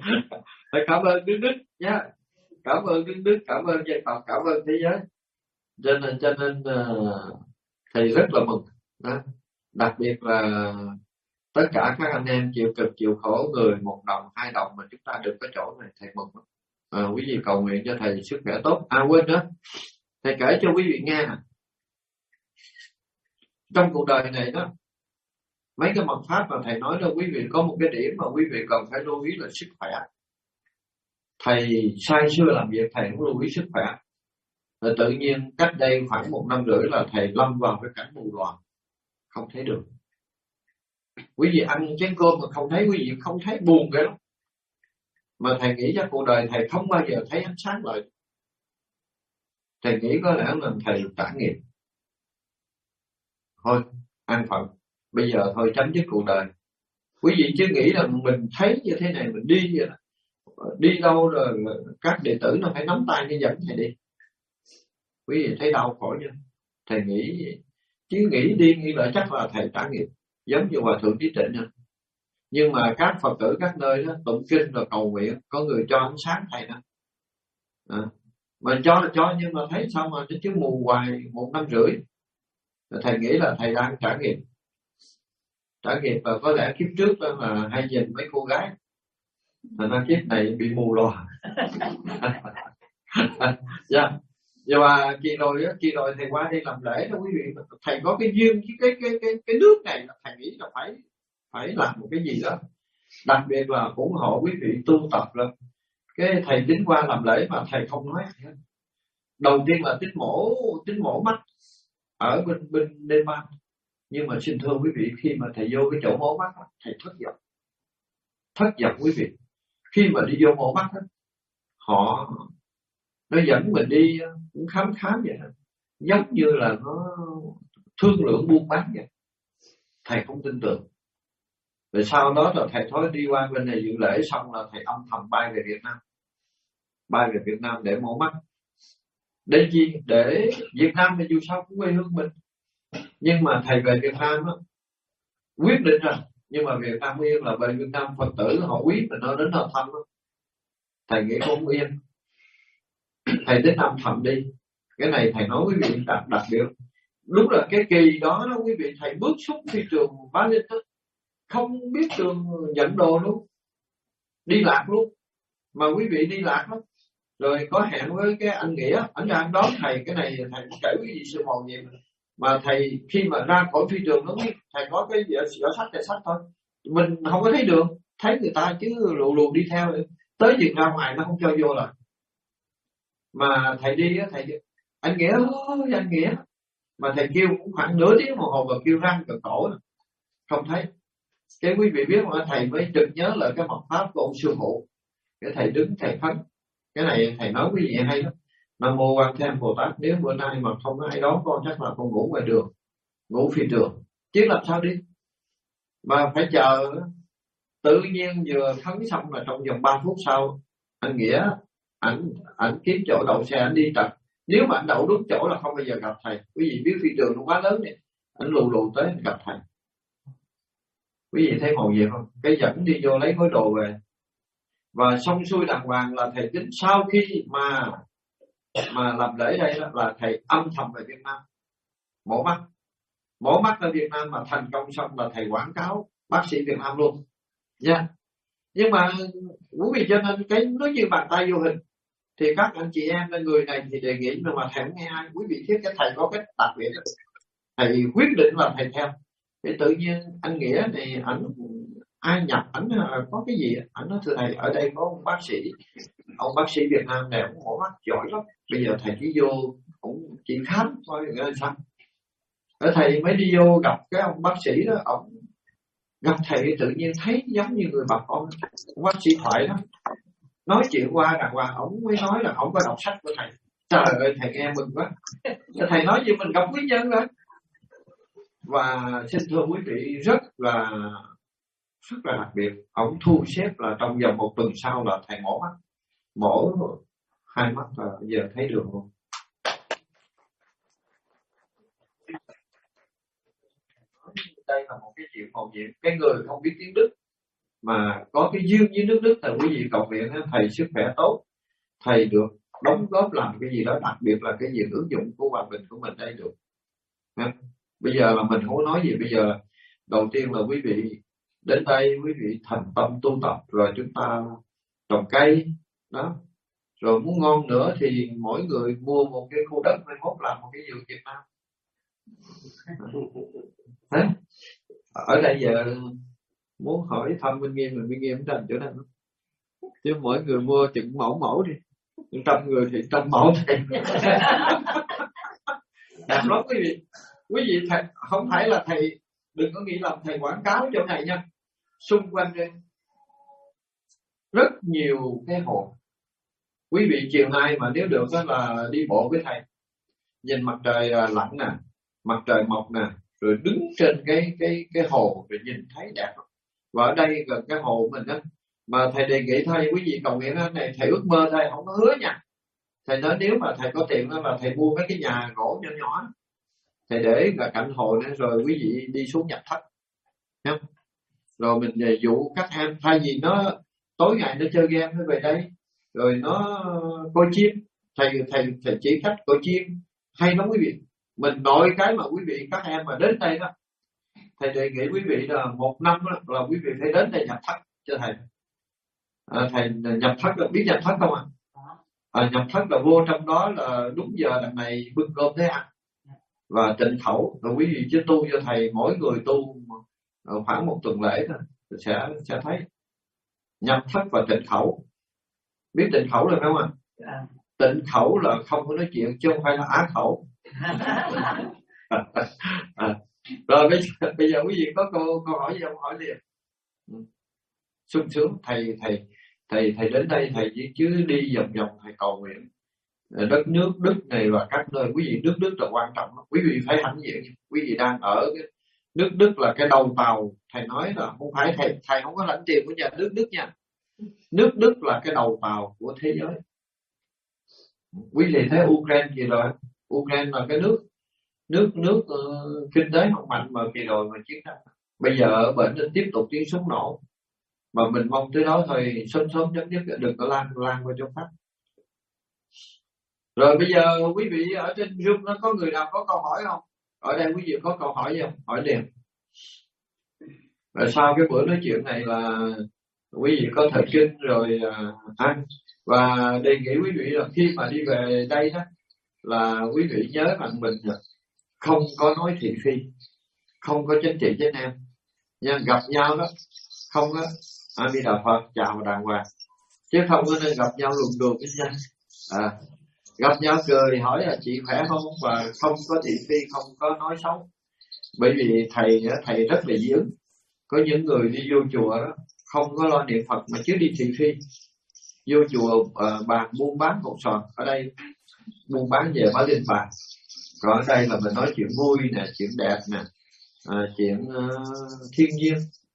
[SPEAKER 1] Cảm ơn nước Đức nha, cảm ơn nước Đức, cảm ơn dân tộc, cảm ơn thế giới. Cho nên thầy rất là mừng đó. Đặc biệt là tất cả các anh em chịu cực chịu khổ, người 1 đồng 2 đồng mà chúng ta được cái chỗ này, thầy mừng lắm. Quý vị cầu nguyện cho thầy sức khỏe tốt. Quên đó, thầy kể cho quý vị nghe, trong cuộc đời này đó, mấy cái mật pháp mà thầy nói đó, quý vị có một cái điểm mà quý vị cần phải lưu ý là sức khỏe. Thầy sai xưa làm việc thầy không lưu ý sức khỏe, rồi tự nhiên cách đây khoảng 1 năm rưỡi là thầy lâm vào cái cảnh mù loà, không thấy đường. Quý vị ăn chén cơm mà không thấy, quý vị không thấy, buồn ghê lắm. Mà thầy nghĩ chắc cuộc đời thầy không bao giờ thấy ánh sáng lại. Thầy nghĩ có lẽ là thầy trả nghiệp. Thôi, an phận. Bây giờ thôi chấm dứt cuộc đời. Quý vị chứ nghĩ là mình thấy như thế này, mình đi vậy đó. Đi đâu rồi các đệ tử nó phải nắm tay như dẫn thầy đi. Quý vị thấy đau khổ chưa? Thầy nghĩ, chứ nghĩ đi nghĩ lại chắc là thầy trả nghiệp. Giống như Hòa Thượng Trí Trịnh nha. Nhưng mà các Phật tử các nơi đó tụng kinh rồi cầu nguyện, có người cho ánh sáng thầy đó. Mà cho nhưng mà thấy sao mà nó chứ mù hoài 1 năm rưỡi. Thầy nghĩ là thầy đang trả nghiệp. Trả nghiệp và có lẽ kiếp trước đó là hay nhìn mấy cô gái, thành ra kiếp này bị mù lòa. Yeah. Và kỳ rồi thầy qua đây làm lễ đó quý vị, thầy có cái duyên với cái nước này, thầy nghĩ là phải làm một cái gì đó, đặc biệt là ủng hộ quý vị tu tập rồi. Cái thầy tính qua làm lễ mà thầy không nói gì hết. Đầu tiên là tính mổ mắt ở bên Nepal. Nhưng mà xin thưa quý vị, khi mà thầy vô cái chỗ mổ mắt, thầy thất vọng quý vị. Khi mà đi vô mổ mắt, nó dẫn mình đi cũng khám vậy đó. Giống như là nó thương lượng buôn bán vậy. Thầy không tin tưởng. Rồi sau đó là thầy thôi đi qua bên này dự lễ xong là thầy âm thầm bay về Việt Nam. Bay về Việt Nam để mổ mắt. Để chi? Để Việt Nam thì dù sao cũng quê hương mình. Nhưng mà thầy về Việt Nam đó, quyết định rồi. Nhưng mà Việt Nam yên là về Việt Nam Phật tử họ quý mình, nó đến họ thăm đó. Thầy nghĩ không yên. Thầy đến âm thầm đi. Cái này thầy nói quý vị đặc biệt. Đúng là cái kỳ đó quý vị, thầy bước xuống phi trường Bá Linh đó, không biết đường dẫn đồ luôn, đi lạc luôn. Mà quý vị đi lạc đó, rồi có hẹn với cái anh Nghĩa, anh ra đón thầy. Cái này thầy cũng kể quý vị sự mầu nhiệm. Mà thầy khi mà ra khỏi phi trường nó biết thầy có cái giỏ sách thôi, mình không có thấy đường, thấy người ta chứ lù đi theo, tới việc ra ngoài nó không cho vô là. Mà thầy đi á, thầy anh Nghĩa mà thầy kêu cũng khoảng nửa tiếng đồng hồ và kêu răng cờ cổ không thấy. Cái quý vị biết mà thầy mới trực nhớ lại cái mật pháp của ông sư phụ. Cái thầy đứng thầy phấn. Cái này thầy nói quý vị hay lắm. Nam mô Quan Thế Âm Bồ Tát, nếu bữa nay mà không có ai đón con chắc là con ngủ ngoài đường, ngủ phi trường, chứ làm sao đi. Mà phải chờ. Tự nhiên vừa khấn xong là trong vòng 3 phút sau, anh Nghĩa ảnh kiếm chỗ đậu xe, ảnh đi trật. Nếu mà anh đậu đúng chỗ là không bao giờ gặp thầy. Quý vị biết phi trường nó quá lớn này, ảnh lù tới anh gặp thầy. Quý vị thấy màu gì không? Cái dẫn đi vô lấy gói đồ về. Và xong xuôi đàng hoàng là thầy tính sau khi mà làm lễ đây đó, là thầy âm thầm về Việt Nam mổ mắt ở Việt Nam mà thành công xong là thầy quảng cáo bác sĩ Việt Nam luôn nha. Nhưng mà quý vị, cho nên cái nó như bàn tay vô hình. Thì các anh chị em người này thì đề nghị, mà thầy không nghe ai. Quý vị biết cái thầy có cái đặc biệt đó, thầy quyết định là thầy theo. Thì tự nhiên anh Nghĩa này ảnh ai nhập ảnh có cái gì, ảnh nói thưa thầy ở đây có ông bác sĩ Việt Nam này cũng mổ mắt giỏi lắm, bây giờ thầy chỉ vô cũng chỉ khám thôi rồi sao. Ở thầy mới đi vô gặp cái ông bác sĩ đó, ông gặp thầy tự nhiên thấy giống như người bà con. Bác sĩ thoại đó, nói chuyện qua đàng hoàng, ông mới nói là ông có đọc sách của thầy. Trời ơi, thầy nghe mừng quá. Thầy nói như mình gặp quý nhân đó. Và xin thưa quý vị, rất là đặc biệt. Ông thu xếp là trong vòng 1 tuần sau là thầy mổ 2 mắt là giờ thấy được luôn. Đây là một cái chuyện mầu nhiệm. Cái người không biết tiếng Đức mà có cái duyên với nước Đức, thì quý vị cầu nguyện thầy sức khỏe tốt, thầy được đóng góp làm cái gì đó, đặc biệt là cái việc ứng dụng của hòa bình của mình đây được. Bây giờ là mình không có nói gì, bây giờ đầu tiên là quý vị đến đây, quý vị thành tâm tu tập, rồi chúng ta trồng cây đó, rồi muốn ngon nữa thì mỗi người mua một cái khu đất, mai mốt làm một cái vườn Việt Nam. Thế ở đây giờ muốn hỏi thăm Minh Nghiêm, mình Minh Nghiêm thành chỗ nào, chứ mỗi người mua chừng mẫu đi, 100 người thì 100 mẫu thì đẹp lắm quý vị. Quý vị thầy, không phải là thầy, đừng có nghĩ làm thầy quảng cáo chỗ này nha. Xung quanh đây rất nhiều cái hồ. Quý vị chiều nay mà nếu được đó là đi bộ với thầy, nhìn mặt trời lặn nè, mặt trời mọc nè, rồi đứng trên cái hồ rồi nhìn thấy đẹp lắm. Và ở đây gần cái hồ mình á, mà thầy đề nghị thầy, quý vị cầu nguyện này, thầy ước mơ, thầy không có hứa nha. Thầy nói nếu mà thầy có tiền đó là thầy mua mấy cái nhà gỗ nhỏ nhỏ, thầy để cạnh hồ nữa, rồi quý vị đi xuống nhập thất, không? Rồi mình dụ các em, thay vì nó tối ngày nó chơi game, nó về đây rồi nó coi chim, thầy chỉ cách coi chim hay lắm quý vị. Mình nội cái mà quý vị các em mà đến đây đó, thầy đề nghị quý vị là 1 năm đó, là quý vị phải đến đây nhập thất cho thầy. Thầy nhập thất là biết nhập thất không ạ? Nhập thất là vô trong đó là đúng giờ đằng này bưng cơm thế ăn và tịnh khẩu, rồi quý vị chứ tu cho thầy, mỗi người tu khoảng 1 tuần lễ thôi sẽ thấy nhập thất và tịnh khẩu. Biết tịnh khẩu là không ạ? Tịnh khẩu là không có nói chuyện, chứ không phải là á khẩu. Rồi bây giờ quý vị có câu hỏi gì không? Hỏi liền. Sung sướng. Thầy đến đây thầy chứ đi vòng vòng thầy cầu nguyện đất nước Đức này và các nơi. Quý vị, nước Đức là quan trọng, quý vị phải hãnh diện. Quý vị đang ở cái nước Đức là cái đầu tàu. Thầy nói là không phải thầy không có lãnh tiền của nhà nước Đức nha. Nước Đức là cái đầu tàu của thế giới. Quý vị thấy Ukraine gì rồi? Ukraine là cái nước kinh tế không mạnh mà kỳ rồi mà chiến tranh. Bây giờ ở bệnh nên tiếp tục tiếng súng nổ, mà mình mong tới đó thôi, sớm chấm dứt, đừng có lan qua chỗ khác. Rồi bây giờ quý vị ở trên Zoom nó có người nào có câu hỏi không? Ở đây quý vị có câu hỏi gì không? Hỏi liền. Rồi sau cái bữa nói chuyện này là quý vị có thời kinh rồi ăn. Và đề nghị quý vị là khi mà đi về đây đó, là quý vị nhớ rằng mình không có nói thị phi, không có chính trị với anh em nha. Gặp nhau đó không á, A Di Đà Phật chào đàng hoàng, chứ không có nên gặp nhau lùn đùn với nhau. Gặp nhau cười hỏi là chị khỏe không, và không có thị phi, không có nói xấu. Bởi vì thầy rất là dị ứng. Có những người đi vô chùa đó không có lo niệm Phật mà chứ đi thị phi. Vô chùa bàn buôn bán hột xoàn. Ở đây buôn bán về bá linh bàn, còn ở đây là mình nói chuyện vui nè, chuyện đẹp nè, chuyện thiên nhiên.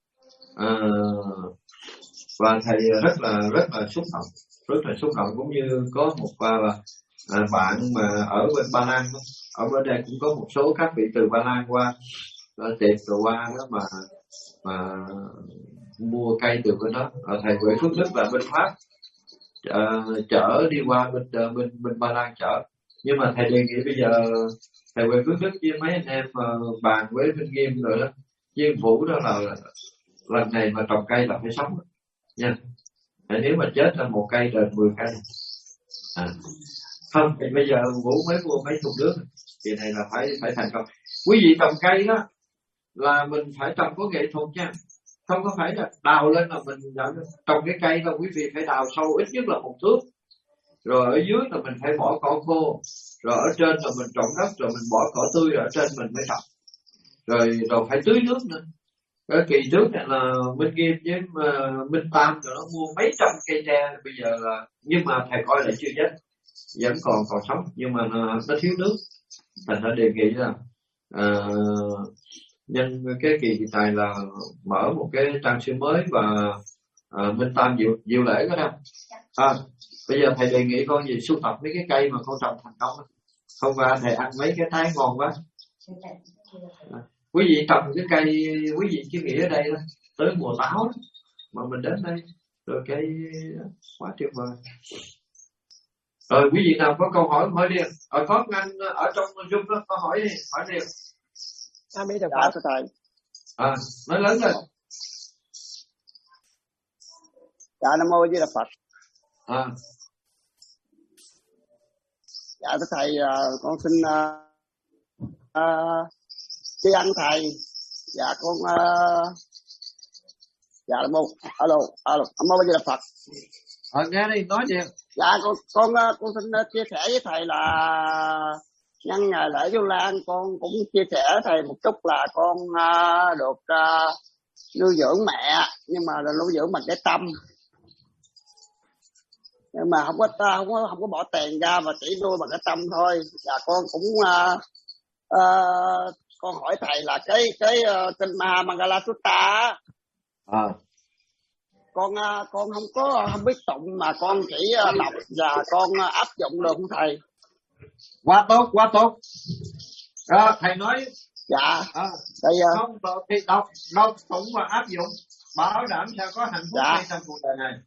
[SPEAKER 1] Và thầy rất là xúc động, cũng như có một bạn mà ở bên Ba Lan đó. Ở bên đây cũng có một số các vị từ Ba Lan qua tiệc rồi qua đó mà mua cây từ bên đó. Thầy Huệ Phước Đức là bên Pháp chở đi qua bên Ba Lan chở. Nhưng mà thầy đề nghị bây giờ thầy Huệ Phước Đức với mấy anh em bàn với Minh Nghiêm rồi đó, với Vũ đó là lần này mà trồng cây là phải sống nha. Nếu mà chết là 1 cây đền 10 cây. Không thì bây giờ Vũ mới mua mấy chục đứa, kỳ này là phải thành công. Quý vị trồng cây đó là mình phải trồng có nghệ thuật nha, không có phải là đào lên là mình trồng cái cây là quý vị phải đào sâu ít nhất là 1 thước, rồi ở dưới là mình phải bỏ cỏ khô, rồi ở trên là mình trồng đất, rồi mình bỏ cỏ tươi, rồi ở trên mình mới trồng, rồi phải tưới nước nữa. Cái kỳ trước này là Minh Nghiêm với Minh Tam rồi nó mua mấy trăm cây tre bây giờ là, nhưng mà thầy coi lại chưa chết, vẫn còn sống, nhưng mà nó thiếu nước. Thành đã đề nghị là nhân cái kỳ này là mở một cái trang sử mới và Minh Tam diệu lễ có đâu. Bây giờ thầy đề nghị con gì sưu tập mấy cái cây mà con trồng thành công, không qua thầy ăn mấy cái trái ngon quá. Quý vị trồng cái cây, quý vị chỉ nghĩ ở đây đó, tới mùa táo đó, mà mình đến đây rồi cây quá tuyệt vời. Rồi quý vị nào có câu hỏi hỏi đi. Có anh ở trong Zoom đó, có hỏi đi, hỏi đi.
[SPEAKER 3] Nam Mô Phật.
[SPEAKER 4] Dạ thưa thầy.
[SPEAKER 1] Nói lớn lên.
[SPEAKER 4] Dạ Nam Mô Di Đà Phật. Dạ thưa thầy, con xin tri ân thầy. Dạ con dạ Nam Mô Nam Mô Di Đà Phật.
[SPEAKER 1] Nghe đi, nói đi.
[SPEAKER 4] Dạ con xin chia sẻ với thầy là nhân ngày lễ Vu Lan, con cũng chia sẻ thầy một chút là con được nuôi dưỡng mẹ, nhưng mà là nuôi dưỡng bằng cái tâm, nhưng mà không có bỏ tiền ra mà chỉ nuôi bằng cái tâm thôi. Và con cũng con hỏi thầy là cái kinh Mahamangala Sutta, con không biết tụng mà con chỉ đọc và con áp dụng được không thầy?
[SPEAKER 1] Quá tốt. Thầy nói.
[SPEAKER 4] Dạ.
[SPEAKER 1] Thầy không thì đọc tụng và áp dụng, bảo đảm sẽ có hạnh phúc trong cuộc đời này.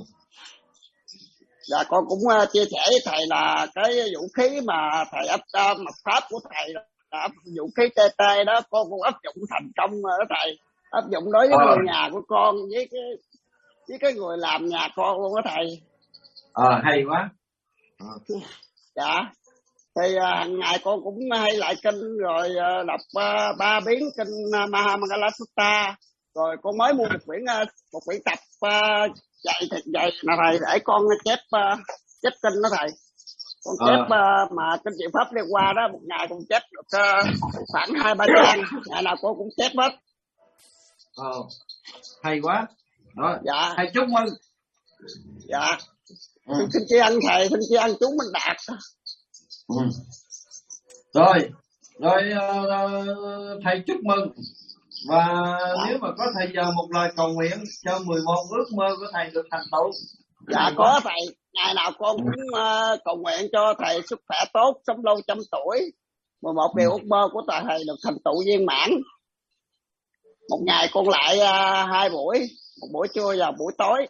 [SPEAKER 4] Dạ con cũng chia sẻ với thầy là cái vũ khí mà thầy mật pháp của thầy là vũ khí TT đó, con cũng áp dụng thành công đó thầy, áp dụng đối với người nhà của con với cái người làm nhà con luôn đó thầy.
[SPEAKER 1] Hay quá.
[SPEAKER 4] Dạ thì hàng ngày con cũng hay lại kinh rồi đọc 3 biến kinh Mahamangala Sutta, rồi con mới mua một quyển tập dạy là thầy để con chép kinh đó thầy. Con chép mà kinh Diệu Pháp Liên Hoa đó, một ngày con chép được khoảng 2-3 trang, ngày nào con cũng chép hết.
[SPEAKER 1] Hay quá. Rồi.
[SPEAKER 4] Dạ.
[SPEAKER 1] Thầy chúc mừng.
[SPEAKER 4] Dạ. Xin tri ân thầy, xin tri ân chú Minh Đạt.
[SPEAKER 1] Rồi thầy chúc mừng. Và nếu mà có thầy giờ một lời cầu nguyện cho 11 ước mơ của thầy được thành tựu.
[SPEAKER 4] Dạ có thầy, ngày nào con cũng cầu nguyện cho thầy sức khỏe tốt, sống lâu 100 tuổi. 11 điều ước mơ của thầy được thành tựu viên mãn. Một ngày con lại 2 buổi, một buổi trưa và buổi tối.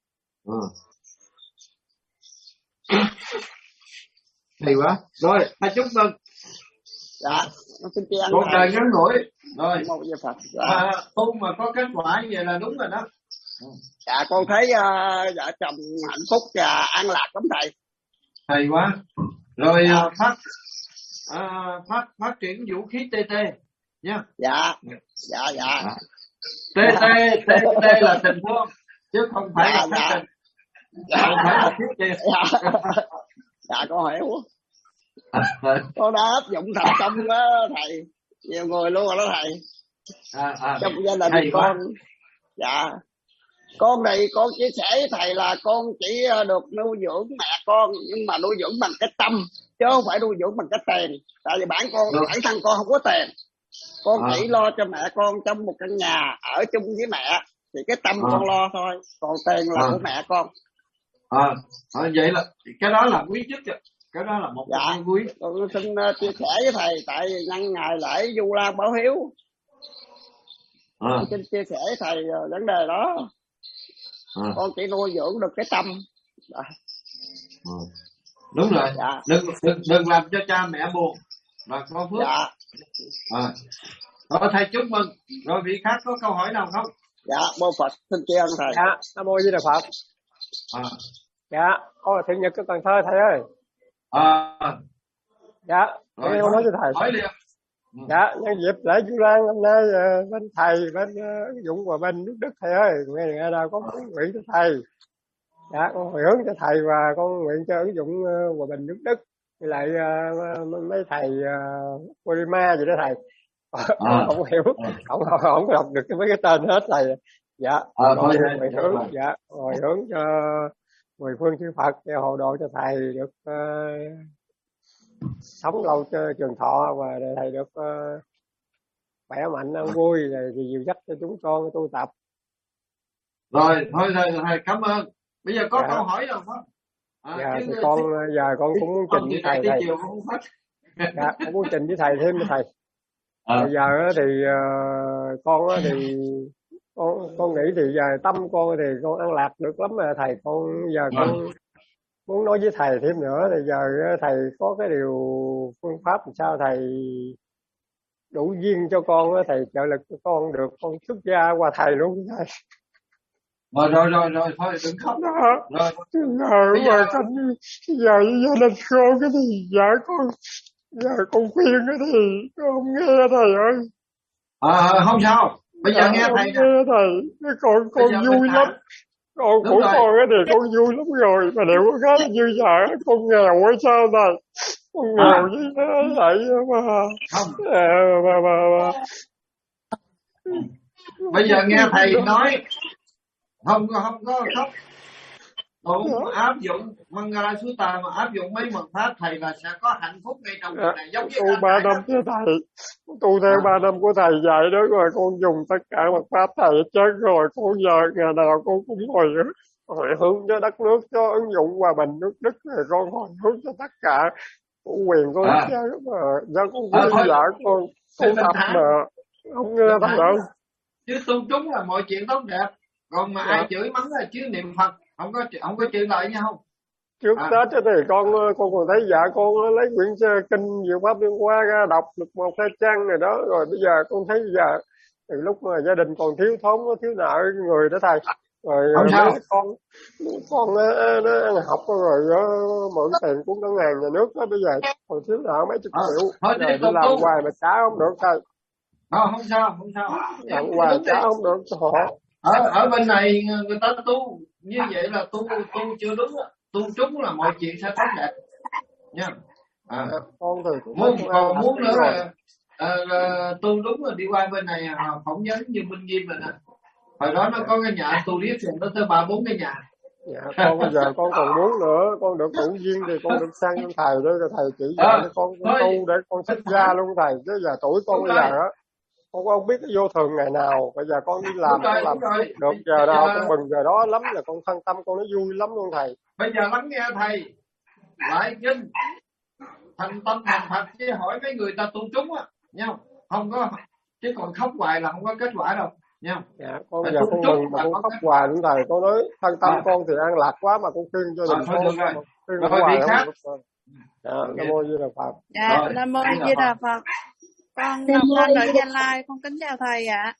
[SPEAKER 1] Hay quá. Rồi, thầy chúc mừng.
[SPEAKER 4] Dạ, xin tri ân
[SPEAKER 1] cuộc đời ngắn ngủi. Rồi. Tu mà có kết quả như vậy là đúng rồi đó.
[SPEAKER 4] Dạ, con thấy vợ chồng hạnh phúc và an lạc lắm thầy.
[SPEAKER 1] Hay quá. Rồi phát triển vũ khí TT nha.
[SPEAKER 4] Dạ.
[SPEAKER 1] TT là tình thương chứ không phải là phát tình. Không phải là thiết tiền.
[SPEAKER 4] Dạ con hiểu. Con đã áp dụng thành công đó thầy, nhiều người luôn rồi đó thầy. Trong gia đình con. Dạ. Con này con chia sẻ với thầy là con chỉ được nuôi dưỡng mẹ con, nhưng mà nuôi dưỡng bằng cái tâm chứ không phải nuôi dưỡng bằng cái tiền. Tại vì bản thân con không có tiền, con chỉ lo cho mẹ con trong một căn nhà ở chung với mẹ, thì cái tâm con lo thôi, còn tiền là của mẹ con.
[SPEAKER 1] Vậy là cái đó là quý nhất rồi. Cái đó là một cái quý.
[SPEAKER 4] Con xin chia sẻ với thầy tại nhân ngày lễ Vu Lan báo hiếu. Con xin chia sẻ với thầy vấn đề đó. Con chỉ nuôi dưỡng được cái tâm.
[SPEAKER 1] Đúng rồi. Đừng làm cho cha mẹ buồn và có phước. Rồi thầy chúc mừng. Rồi vị khác có câu hỏi nào không?
[SPEAKER 4] Dạ, mô Phật xin tri ân thầy.
[SPEAKER 3] Dạ, Nam Mô Di Đà Phật. Dạ, con là thiện nhật của Cần Thơ thầy ơi. Dạ, con nói cho thầy.
[SPEAKER 1] Hỏi liền.
[SPEAKER 3] Dạ, nhân dịp lễ Vu Lan hôm nay bên thầy, bên ứng dụng và bên nước Đức thầy ơi, ngày nào con nguyện cho thầy. Dạ, con hướng cho thầy và con nguyện cho ứng dụng hòa bình nước Đức với lại mấy thầy Polima gì đó thầy. Không hiểu, không đọc được mấy cái tên hết thầy. Dạ, hồi hướng, dạ, hồi hướng cho 10 phương chư Phật để hộ độ cho thầy được sống lâu cho trường thọ và để thầy được khỏe mạnh ăn vui rồi thì dìu dắt cho chúng con tu tập.
[SPEAKER 1] Rồi thôi thầy cảm ơn. Bây giờ có câu hỏi đâu không?
[SPEAKER 3] Dạ thì con giờ con cũng muốn trình với thầy. Dạ, con muốn trình với thầy thêm với thầy. Bây giờ thì con nghĩ thì giờ tâm con thì con an lạc được lắm rồi thầy. Con giờ muốn nói với thầy thêm nữa. Thì giờ thầy có cái điều phương pháp làm sao thầy đủ duyên cho con, thầy trợ lực cho con được con xuất gia qua thầy luôn thầy.
[SPEAKER 1] Rồi thôi đừng khóc. Rồi
[SPEAKER 3] Bây giờ con giờ gia đình con cái thì giờ con khuyên cái thì con không nghe thầy ơi.
[SPEAKER 1] Không sao. Bây giờ nghe thầy.
[SPEAKER 3] Nghe thầy, con vui lắm. Con của con thì con vui lắm rồi, mà nếu có cái như vậy con nghèo hay sao thầy? Con nghèo với vậy mà.
[SPEAKER 1] Không.
[SPEAKER 3] Mà.
[SPEAKER 1] Bây giờ nghe thầy nói, không có khóc. Cũng áp dụng Mangala Sutta mà áp dụng mấy mật pháp thầy là sẽ có hạnh phúc ngay trong đời này. Giống như
[SPEAKER 3] tu 3 năm với thầy, tu theo 3 năm của thầy dạy đó, rồi con dùng tất cả mật pháp thầy chết rồi, con giờ ngày nào con cũng hồi hướng cho đất nước, cho ứng dụng hòa bình nước Đức này, con hồi hướng cho tất cả của quyền con chứ mà do con cũng dạy con tu tập mà không nghe thầy đâu.
[SPEAKER 1] Chứ tu trúng là mọi chuyện tốt đẹp, còn mà ai chửi mắng là chứ niệm Phật không có chửi lại nha không.
[SPEAKER 3] Trước Tết thì con còn thấy dạ con lấy quyển kinh Diệu Pháp Liên Hoa ra đọc được 1-2 trang rồi đó, rồi bây giờ con thấy giờ từ lúc mà gia đình còn thiếu thốn thiếu nợ người đó thầy, rồi con nó ăn học rồi mượn tiền của ngân hàng nhà nước đó, bây giờ còn thiếu nợ mấy chục triệu, rồi đi làm hoài mà trả không được thầy.
[SPEAKER 1] Không sao
[SPEAKER 3] làm hoài trả không được cho họ.
[SPEAKER 1] Ở bên này người ta tu như vậy là tu chưa đúng, tu trúng là mọi chuyện sẽ tốt đẹp nha.
[SPEAKER 3] Con thì
[SPEAKER 1] còn muốn nữa là tu đúng rồi đi qua bên này phỏng vấn như Minh Nghiêm rồi nè. Hồi đó nó có cái nhà tu riết rồi nó tới 3-4 cái nhà.
[SPEAKER 3] Dạ, con bây giờ con còn muốn nữa, con được đủ duyên thì con được sang cho thầy đó, rồi thầy chỉ dạy cho con tu để con xuất gia luôn thầy. Chứ giờ tuổi con bây giờ á, con không biết cái vô thường ngày nào, bây giờ con đi làm con làm được giờ đâu con mừng giờ đó lắm, là con thân tâm con nó vui lắm luôn thầy.
[SPEAKER 1] Bây giờ lắng nghe thầy lại kinh thành tâm thành Phật, chứ hỏi mấy người ta tu trúng á nha, không có, chứ còn khóc hoài là không có kết quả đâu nha.
[SPEAKER 3] Dạ, con bây giờ con mừng mà con khóc hoài luôn thầy. Con nói thân tâm con thì an lạc quá mà con khuyên cho đình con khuyên hoài không. Nam mô Di Đà Phật.
[SPEAKER 5] Dạ, Nam mô Di Đà Phật. Con Ngọc Thanh ở Gia Lai, con kính chào thầy ạ.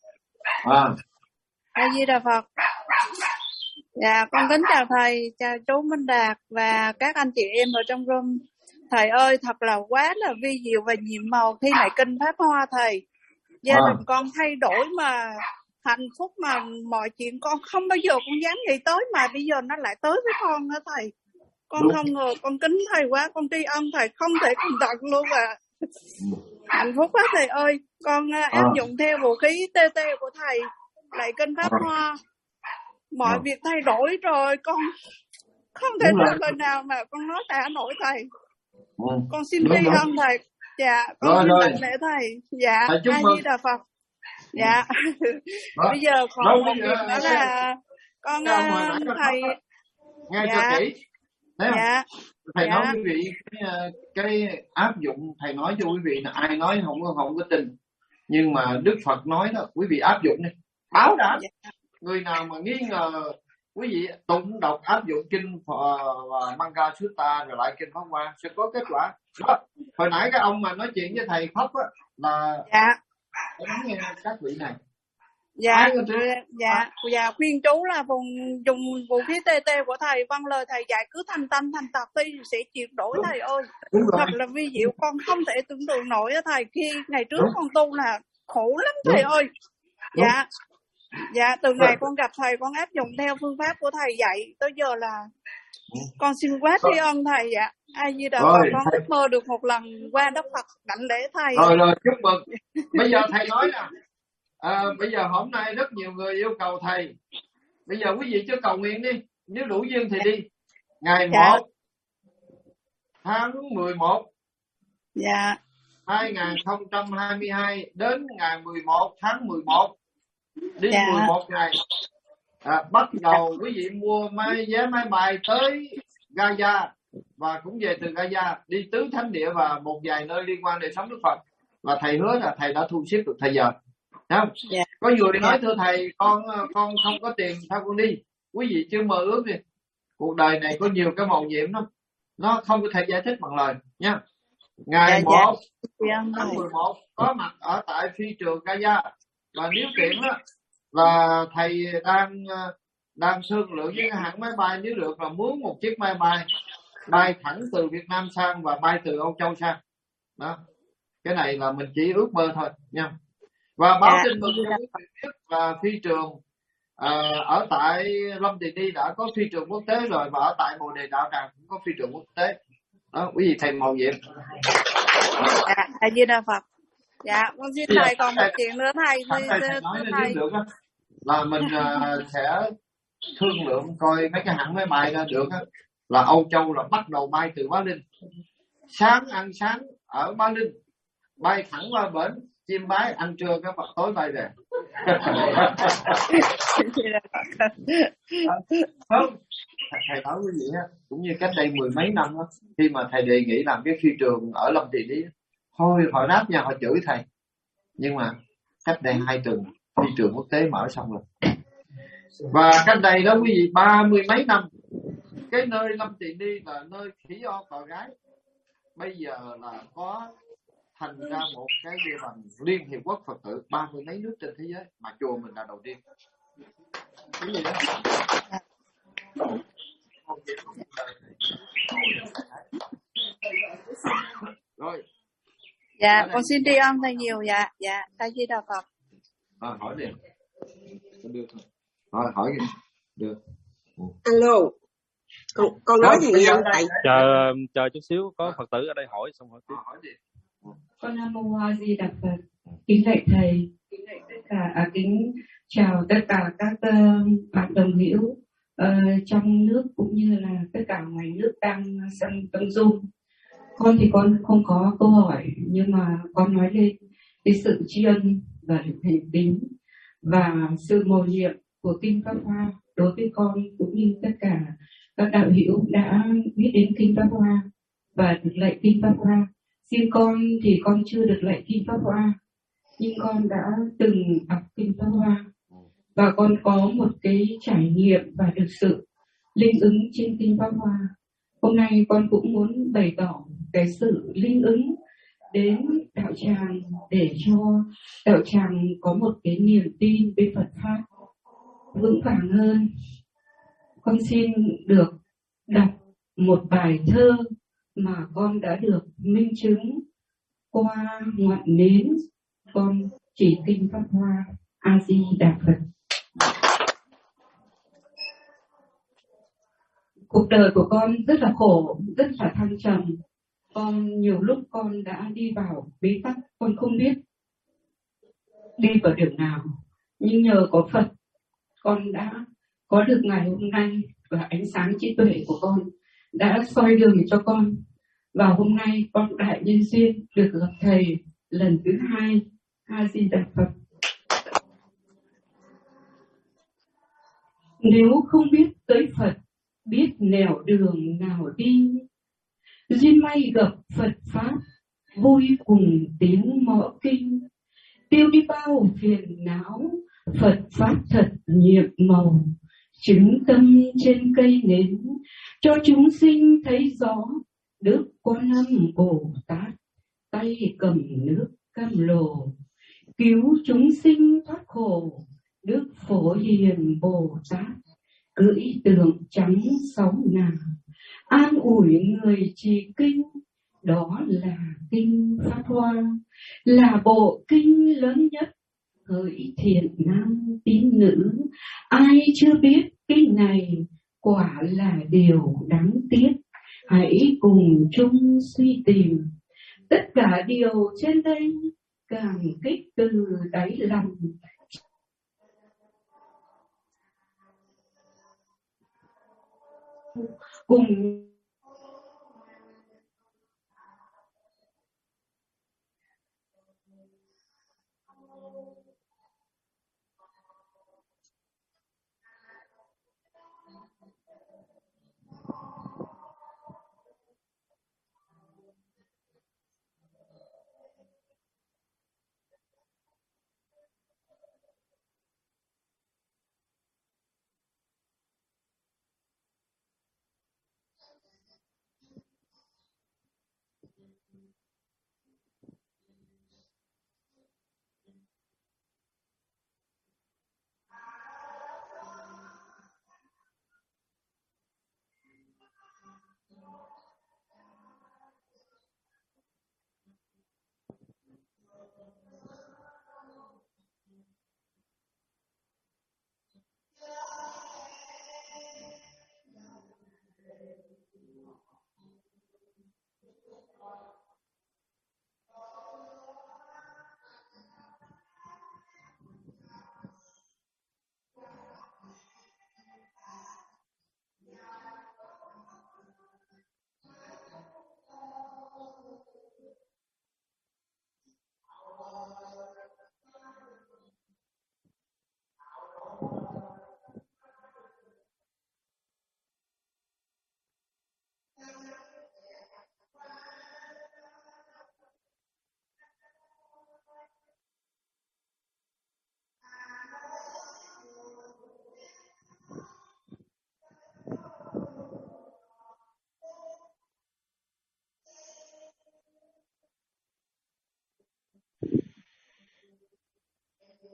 [SPEAKER 5] A Di Đà Phật. Dạ, con kính chào thầy, chào chú Minh Đạt và các anh chị em ở trong room. Thầy ơi, thật là quá là vi diệu và nhiệm màu khi này kinh Pháp Hoa thầy. Gia đình con thay đổi mà hạnh phúc, mà mọi chuyện con không bao giờ con dám nghĩ tới mà bây giờ nó lại tới với con đó thầy. Con không ngờ, con kính thầy quá, con tri ân thầy không thể cùng tận luôn ạ. Hạnh phúc quá thầy ơi. Con áp dụng theo vũ khí TT của thầy, lại kinh Pháp Hoa. Mọi việc thay đổi rồi, con không thể nói lời nào mà con nói tả nổi thầy. Con xin tri ân thầy. Dạ, con xin tặng lễ thầy. Dạ, A Di Đà Phật. Dạ. Bây giờ còn một việc đó là con thầy.
[SPEAKER 1] Nghe cho kỹ. Dạ. Thầy nói quý vị cái áp dụng thầy nói cho quý vị là ai nói không có tin, nhưng mà Đức Phật nói đó, quý vị áp dụng đi, bảo đảm người nào mà nghi ngờ quý vị tụng đọc áp dụng kinh Mangala Sutta rồi lại kinh Pháp Hoa sẽ có kết quả đó. Hồi nãy cái ông mà nói chuyện với thầy khóc á là lắng nghe các vị này.
[SPEAKER 5] Dạ, khuyên chú là dùng vũ khí TT của thầy, vâng lời thầy dạy, cứ thành tâm thành thật thì sẽ chuyển đổi thầy ơi. Thật là vi diệu, con không thể tưởng tượng nổi á thầy, khi ngày trước con tu là khổ lắm thầy ơi. Dạ, từ ngày con gặp thầy, con áp dụng theo phương pháp của thầy dạy tới giờ là con xin quá tri ân thầy. Dạ, A Di Đà Phật, con ước mơ được một lần qua đất Phật đảnh lễ thầy.
[SPEAKER 1] Rồi chúc mừng. Bây giờ thầy nói nè, bây giờ hôm nay rất nhiều người yêu cầu thầy, bây giờ quý vị cứ cầu nguyện đi, nếu đủ duyên thì đi. Ngày 1 tháng 11 2022 đến ngày 11 tháng 11 đi 11 ngày, bắt đầu quý vị mua vé máy bay tới Gaza và cũng về từ Gaza đi tứ thánh địa và một vài nơi liên quan đời sống Đức Phật, và thầy hứa là thầy đã thu xếp được thời giờ. Có người nói thưa thầy, con không có tiền sao con đi. Quý vị chưa mơ ước đi, cuộc đời này có nhiều cái màu nhiệm nó không có thể giải thích bằng lời nha. Ngày 1 tháng 11 có mặt ở tại phi trường Gaza, và nếu tiện đó là thầy đang thương lượng với hãng máy bay, nếu được là muốn một chiếc máy bay bay thẳng từ Việt Nam sang và bay từ Âu Châu sang. Đó, cái này là mình chỉ ước mơ thôi nha. Và báo tin mừng cho quý vị biết là phi trường ở tại Lâm Tiền Đi đã có phi trường quốc tế rồi, và ở tại Bồ Đề Đạo Tràng cũng có phi trường quốc tế. Đó, quý vị thầy màu nhiệm.
[SPEAKER 5] Thầy Di Đà Phật. Dạ, con xin thầy còn một chuyện nữa thầy.
[SPEAKER 1] Thầy được đó, là mình sẽ thương lượng coi mấy cái hãng máy bay ra được đó, là Âu Châu là bắt đầu bay từ Bá Linh, sáng ăn sáng ở Bá Linh, bay thẳng qua bển Chiêm Bái, ăn trưa cái Phật tối bay về. Không, thầy nói quý vị á, cũng như cách đây 10 mấy năm đó, khi mà thầy đề nghị làm cái phi trường ở Lâm Tiền Đi, thôi họ đáp nha, họ chửi thầy, nhưng mà cách đây 2 tuần phi trường quốc tế mở xong rồi. Và cách đây đó quý vị 30 mấy năm, cái nơi Lâm Tiền Đi là nơi khỉ o cò gái, bây giờ là có thành ra một cái địa bàn Liên Hiệp Quốc Phật tử 30 mấy nước trên thế giới, mà chùa mình là đầu tiên. Cái gì đó? Rồi.
[SPEAKER 5] Dạ, con xin tri ân thầy nhiều. Dạ, thầy Di Đà Phật.
[SPEAKER 1] Hỏi đi. Được thôi. Hỏi đi. Được.
[SPEAKER 6] Alo. Con nói gì vậy thầy?
[SPEAKER 7] Chờ chút xíu, có Phật tử ở đây hỏi xong hỏi tiếp.
[SPEAKER 1] Hỏi đi.
[SPEAKER 8] Con Nam Mô A Di Đà Phật. Kính lạy thầy, kính lạy tất cả, kính chào tất cả các bạn đồng hữu trong nước cũng như là tất cả ngoài nước đang xem tâm Zoom. Con thì con không có câu hỏi, nhưng mà con nói lên cái sự tri ân và thành kính và sự mầu nhiệm của Kinh Pháp Hoa đối với con, cũng như tất cả các đạo hữu đã biết đến Kinh Pháp Hoa và được lạy Kinh Pháp Hoa. Riêng con thì con chưa được lạy Kinh Pháp Hoa, nhưng con đã từng đọc Kinh Pháp Hoa và con có một cái trải nghiệm và được sự linh ứng trên Kinh Pháp Hoa. Hôm nay con cũng muốn bày tỏ cái sự linh ứng đến đạo tràng để cho đạo tràng có một cái niềm tin với Phật Pháp vững vàng hơn. Con xin được đọc một bài thơ mà con đã được minh chứng qua ngọn nến con chỉ Kinh Pháp Hoa. A Di Đà Phật. Cuộc đời của con rất là khổ, rất là thăng trầm. Con nhiều lúc con đã đi vào bế tắc, con không biết đi vào đường nào. Nhưng nhờ có Phật, con đã có được ngày hôm nay, và ánh sáng trí tuệ của con đã soi đường cho con. Và hôm nay con đại nhân duyên được gặp thầy lần thứ 2. A Di Đà Phật. Nếu không biết tới Phật, biết nẻo đường nào đi, duyên may gặp Phật Pháp, vui cùng tiếng mõ kinh, tiêu đi bao phiền não, Phật Pháp thật nhiệm màu, chứng tâm trên cây nến, cho chúng sinh thấy rõ, Đức Quan Âm Bồ Tát, tay cầm nước cam lồ, cứu chúng sinh thoát khổ, Đức Phổ Hiền Bồ Tát, cưỡi tượng trắng 6 ngà, an ủi người trì kinh, đó là Kinh Pháp Hoa, là bộ kinh lớn nhất, hỡi thiện nam tín nữ, ai chưa biết kinh này, quả là điều đáng tiếc, hãy cùng chung suy tìm, tất cả điều trên đây càng kích từ đáy lòng. Cùng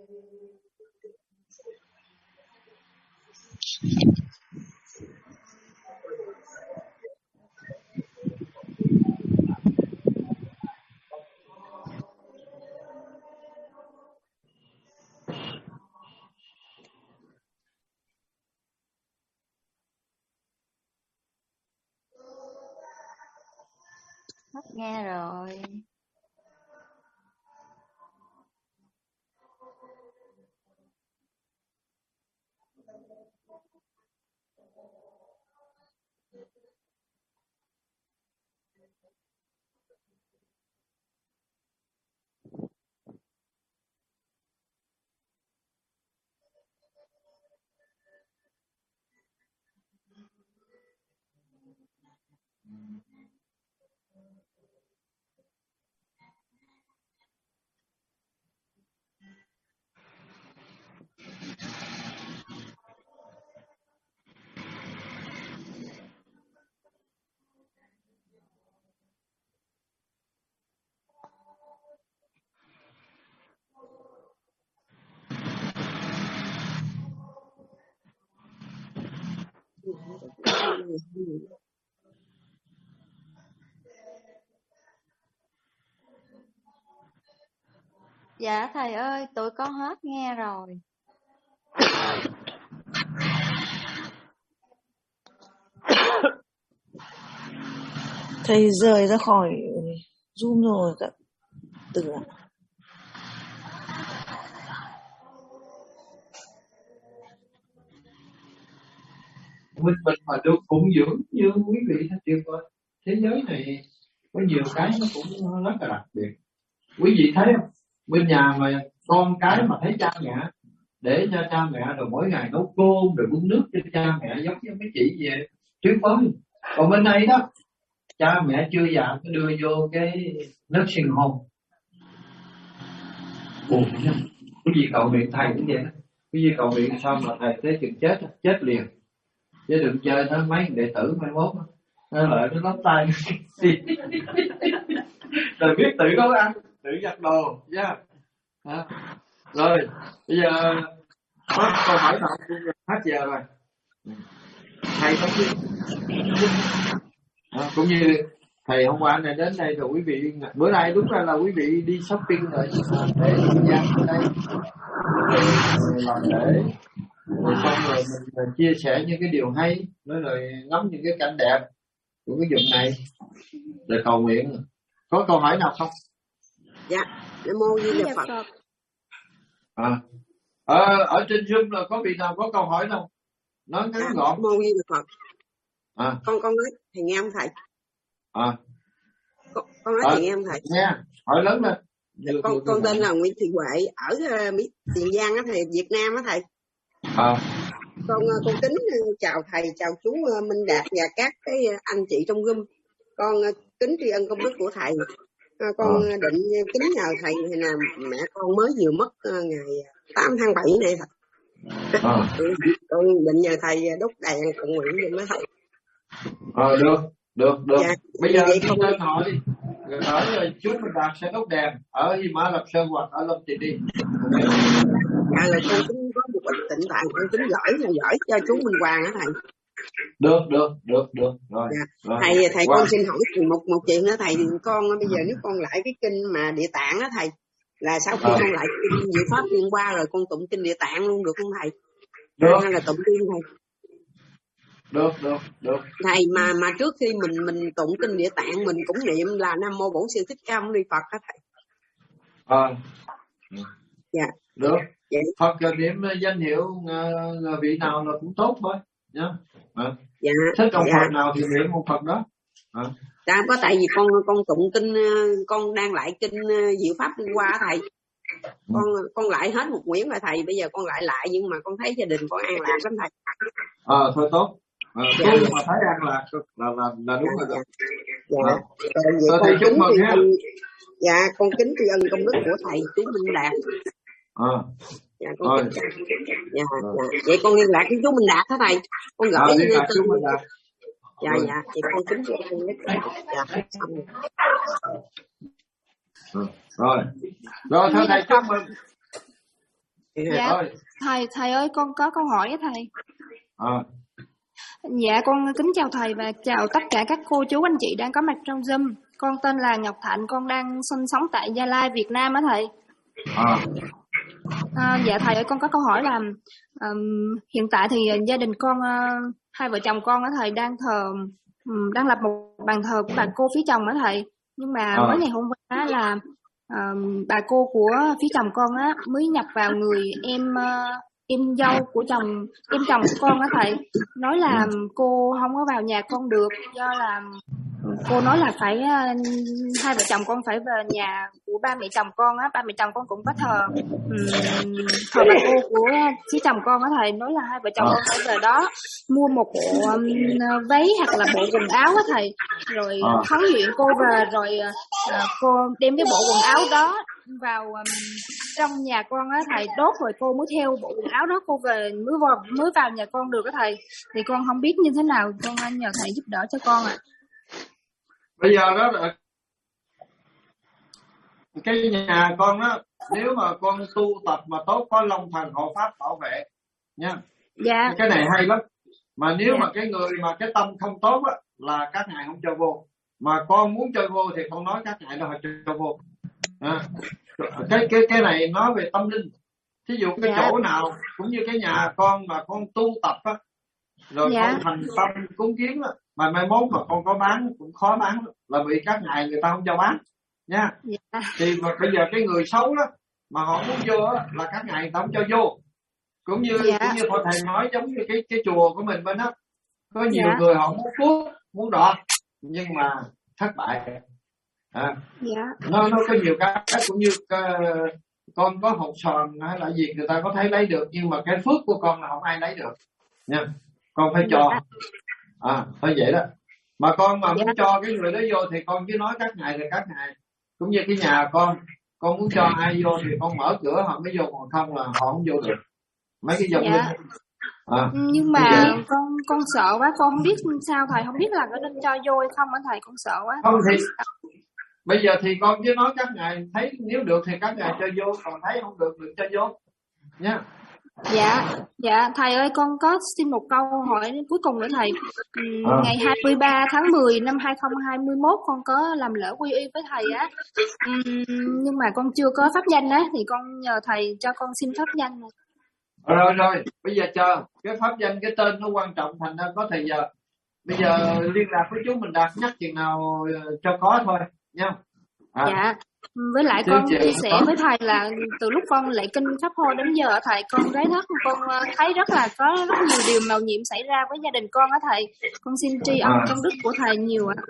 [SPEAKER 9] Hết nghe rồi. Dạ thầy ơi, tụi con hết nghe rồi.
[SPEAKER 6] Thầy rời ra khỏi Zoom rồi cả từ ạ.
[SPEAKER 1] Mình mà được phụng dưỡng như quý vị thật tuyệt vời. Thế giới này có nhiều cái nó cũng rất là đặc biệt. Quý vị thấy không? Bên nhà mà con cái mà thấy cha mẹ để cho cha mẹ rồi mỗi ngày nấu cơm rồi uống nước cho cha mẹ giống như mấy chị về tuyệt vời. Còn bên này đó cha mẹ chưa già cứ đưa vô cái nước sinh hồn. Buồn nha. Quý vị cầu nguyện thầy cũng vậy đó. Quý vị cầu nguyện sao mà thầy tới chừng chết liền. Chứ đừng chơi nó mấy đệ tử mai mốt nó lợi nó lắm tay rồi biết tự nấu ăn, tự giặt đồ nha. Rồi bây giờ có câu hỏi nào hết giờ rồi. Thầy có cũng như thầy hôm qua này đến đây rồi quý vị bữa nay đúng ra là quý vị đi shopping rồi để thời gian ở đây làm để rồi xong rồi mình chia sẻ những cái điều hay rồi ngắm những cái cảnh đẹp của cái vùng này rồi cầu nguyện. Có câu hỏi nào không?
[SPEAKER 6] Dạ, Nam mô Di Đà Phật.
[SPEAKER 1] Ở trên Zoom là có vị nào có câu hỏi không? Nói ngắn gọn.
[SPEAKER 6] Nam mô Di Đà Phật. Con nói thầy nghe không thầy? Con nói thầy nghe không thầy?
[SPEAKER 1] Nghe, hỏi lớn lên.
[SPEAKER 6] Con tên là Nguyễn Thị Huệ ở Tiền Giang á thầy, Việt Nam á thầy. Con kính chào thầy, chào chú Minh Đạt và các cái anh chị trong room. Con kính tri ân công đức của thầy. Con định kính nhờ thầy là mẹ con mới vừa mất ngày 8 tháng 7 này thầy. Con định nhờ thầy đốt đèn cầu nguyện giùm đó thầy.
[SPEAKER 1] Được.
[SPEAKER 6] Dạ,
[SPEAKER 1] bây giờ con lên hỏi chú Minh Đạt sẽ đốt đèn ở Hy Mã Lập Sơn hoặc ở Lâm Trì đi.
[SPEAKER 6] Dạ là con cũng có một ít tịnh tạng, con tính gửi cho chú Minh Hoàng á thầy.
[SPEAKER 1] Được rồi.
[SPEAKER 6] Dạ. Thầy con xin hỏi một chuyện nữa thầy. Con bây giờ nếu con lại cái kinh mà Địa Tạng á thầy, là sau khi con lại kinh Diệu Pháp Liên qua rồi con tụng kinh Địa Tạng luôn được không thầy?
[SPEAKER 1] Được.
[SPEAKER 6] Hay là tụng kinh thầy?
[SPEAKER 1] Được.
[SPEAKER 6] Thầy mà trước khi mình tụng kinh Địa Tạng mình cũng niệm là Nam Mô Bổn Sư Thích Ca Mâu Ni Phật á thầy. Dạ.
[SPEAKER 1] Được.
[SPEAKER 6] Dạ.
[SPEAKER 1] Phật niệm danh hiệu vị nào là cũng tốt thôi nhá.
[SPEAKER 6] Dạ.
[SPEAKER 1] Thích ông Phật nào thì niệm ông Phật đó.
[SPEAKER 6] Dạ, có tại vì con tụng kinh, con đang lại kinh Diệu Pháp Liên qua thầy. Con lại hết một quyển rồi thầy, bây giờ con lại nhưng mà con thấy gia đình con an lạc lắm thầy.
[SPEAKER 1] Thôi tốt. Tôi mà thấy an lạc là đúng rồi đó.
[SPEAKER 6] Dạ.
[SPEAKER 1] Tôi thầy chúc mừng ha.
[SPEAKER 6] Dạ, con kính tri ân công đức của thầy chú Minh Đạt. Dạ, con kính chào. Dạ. Vậy con liên lạc với chú Minh Đạt hả thầy? Con gửi
[SPEAKER 1] liên lạc chú Minh Đạt.
[SPEAKER 6] Dạ, vậy con kính tri ân công đức. Dạ, xong
[SPEAKER 1] rồi. Rồi thưa thầy chúc mừng.
[SPEAKER 10] Dạ, thầy ơi, con có câu hỏi á thầy. Dạ, con kính chào thầy và chào tất cả các cô chú anh chị đang có mặt trong Zoom. Con tên là Ngọc Thạnh, con đang sinh sống tại Gia Lai, Việt Nam á thầy. Dạ thầy ơi, con có câu hỏi là hiện tại thì gia đình con, hai vợ chồng con á thầy đang lập một bàn thờ của bà cô phía chồng á thầy. Nhưng mà mới ngày hôm qua là bà cô của phía chồng con á mới nhập vào người em dâu của em chồng của con á thầy, nói là cô không có vào nhà con được, do là cô nói là phải hai vợ chồng con phải về nhà của ba mẹ chồng con á. Ba mẹ chồng con cũng có thờ bà cô của phía chồng con á thầy, nói là hai vợ chồng con phải về đó mua một bộ váy hoặc là bộ quần áo á thầy, rồi khấn nguyện cô về, rồi cô đem cái bộ quần áo đó vào trong nhà con á thầy, đốt rồi cô mới theo bộ quần áo đó cô về mới vào nhà con được á thầy. Thì con không biết như thế nào, con nhờ thầy giúp đỡ cho con ạ.
[SPEAKER 1] Bây giờ đó là cái nhà con đó, nếu mà con tu tập mà tốt, có long thần hộ pháp bảo vệ nha.
[SPEAKER 10] Dạ.
[SPEAKER 1] Cái này hay lắm. Mà nếu mà cái người mà cái tâm không tốt á là các ngài không cho vô. Mà con muốn cho vô thì con nói các ngài nó phải cho vô. Cái này nói về tâm linh. Thí dụ cái chỗ nào cũng như cái nhà con mà con tu tập á, rồi con thành tâm cúng kiến á, mà mai mốt mà con có bán cũng khó bán, là vì các ngài người ta không cho bán nha. Thì mà bây giờ cái người xấu đó mà họ muốn vô á là các ngài người ta không cho vô. Cũng như họ thầy nói, giống như cái chùa của mình bên đó có nhiều người họ muốn cuốc, muốn đoạt nhưng mà thất bại. Nó có nhiều cái cũng như con có hột sòn hay là gì người ta có thấy lấy được, nhưng mà cái phước của con là không ai lấy được nha. Con phải cho phải vậy đó. Mà con mà muốn cho cái người đó vô thì con cứ nói các ngài, rồi các ngài cũng như cái nhà con muốn cho ai vô thì con mở cửa họ mới vô, còn không là họ không vô được. Mấy cái dòng linh
[SPEAKER 10] nhưng mà con sợ quá, con không biết sao thầy, không biết là có nên cho vô hay không hả thầy, con sợ quá.
[SPEAKER 1] Không thì bây giờ thì con cứ nói các ngài thấy nếu được thì các ngài cho vô, còn thấy không được đừng cho vô nha.
[SPEAKER 10] Dạ thầy ơi, con có xin một câu hỏi cuối cùng nữa thầy. Ngày 23 tháng 10 năm 2021 con có làm lễ quy y với thầy á, nhưng mà con chưa có pháp danh á, thì con nhờ thầy cho con xin pháp danh này.
[SPEAKER 1] Rồi bây giờ chờ cái pháp danh, cái tên nó quan trọng, thành ra có thời giờ bây giờ liên lạc với chú mình Đạt, nhắc chừng nào cho có thôi nha.
[SPEAKER 10] Dạ, với lại con chia sẻ với thầy là từ lúc con lễ kinh pháp hôi đến giờ thầy, con thấy rất là có rất nhiều điều màu nhiệm xảy ra với gia đình con á thầy. Con xin tri ân công đức của thầy nhiều ạ.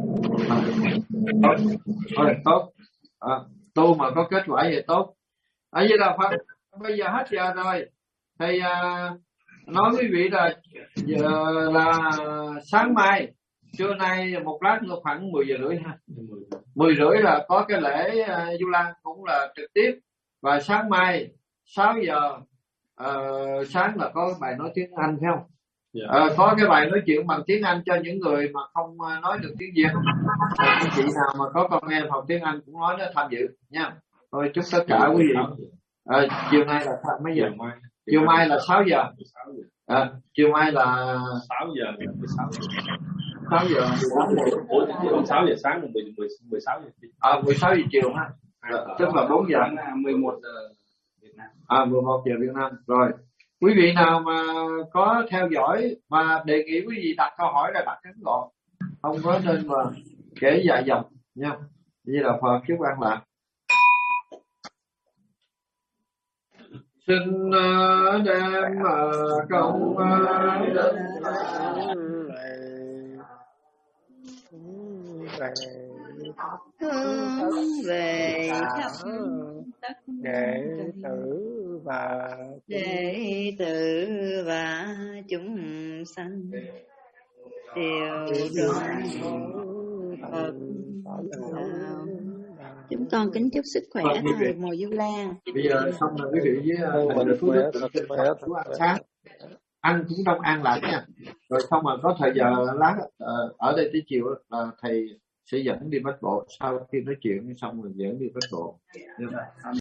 [SPEAKER 1] Tốt. Tu mà có kết quả vậy tốt. Ở đây là Phật, bây giờ hết giờ rồi. Thầy nói quý vị là giờ là sáng mai, trưa nay một lát nữa khoảng 10 giờ rưỡi ha. 10 rưỡi là có cái lễ Du Lan cũng là trực tiếp, và sáng mai 6 giờ sáng là có bài nói tiếng Anh phải không? Có cái bài nói chuyện bằng tiếng Anh cho những người mà không nói được tiếng Việt. Anh chị nào mà có con em học tiếng Anh cũng nói nó tham dự nha. Thôi chúc tất cả quý vị. Chiều nay là mấy giờ? Chiều mai là 6 giờ. Chiều mai là
[SPEAKER 7] 6 giờ.
[SPEAKER 1] 6 giờ.
[SPEAKER 7] 6 giờ sáng, 16 giờ.
[SPEAKER 1] 16 giờ chiều ha. Tức là 4 giờ.
[SPEAKER 2] 11 giờ Việt Nam.
[SPEAKER 1] 11 giờ Việt Nam. Rồi. Quý vị nào mà có theo dõi mà đề nghị quý vị đặt câu hỏi là đặt ngắn gọn, không có nên mà kể dài dòng nha. Như là Phật chúc an lạc. Xin đem công đức
[SPEAKER 6] hướng về khắp
[SPEAKER 3] đệ
[SPEAKER 6] tử và chúng sanh đều được Phật. Chúng con kính chúc sức khỏe thầy Mùa Du Lan.
[SPEAKER 1] Bây giờ xong rồi quý vị với Phú Đức chú ăn sáng, ăn cũng trong an lạc nha. Rồi xong rồi có thời giờ lát ở đây tới chiều là thầy sẽ dẫn đi Bách Bộ, sau khi nói chuyện xong rồi dẫn đi Bách Bộ.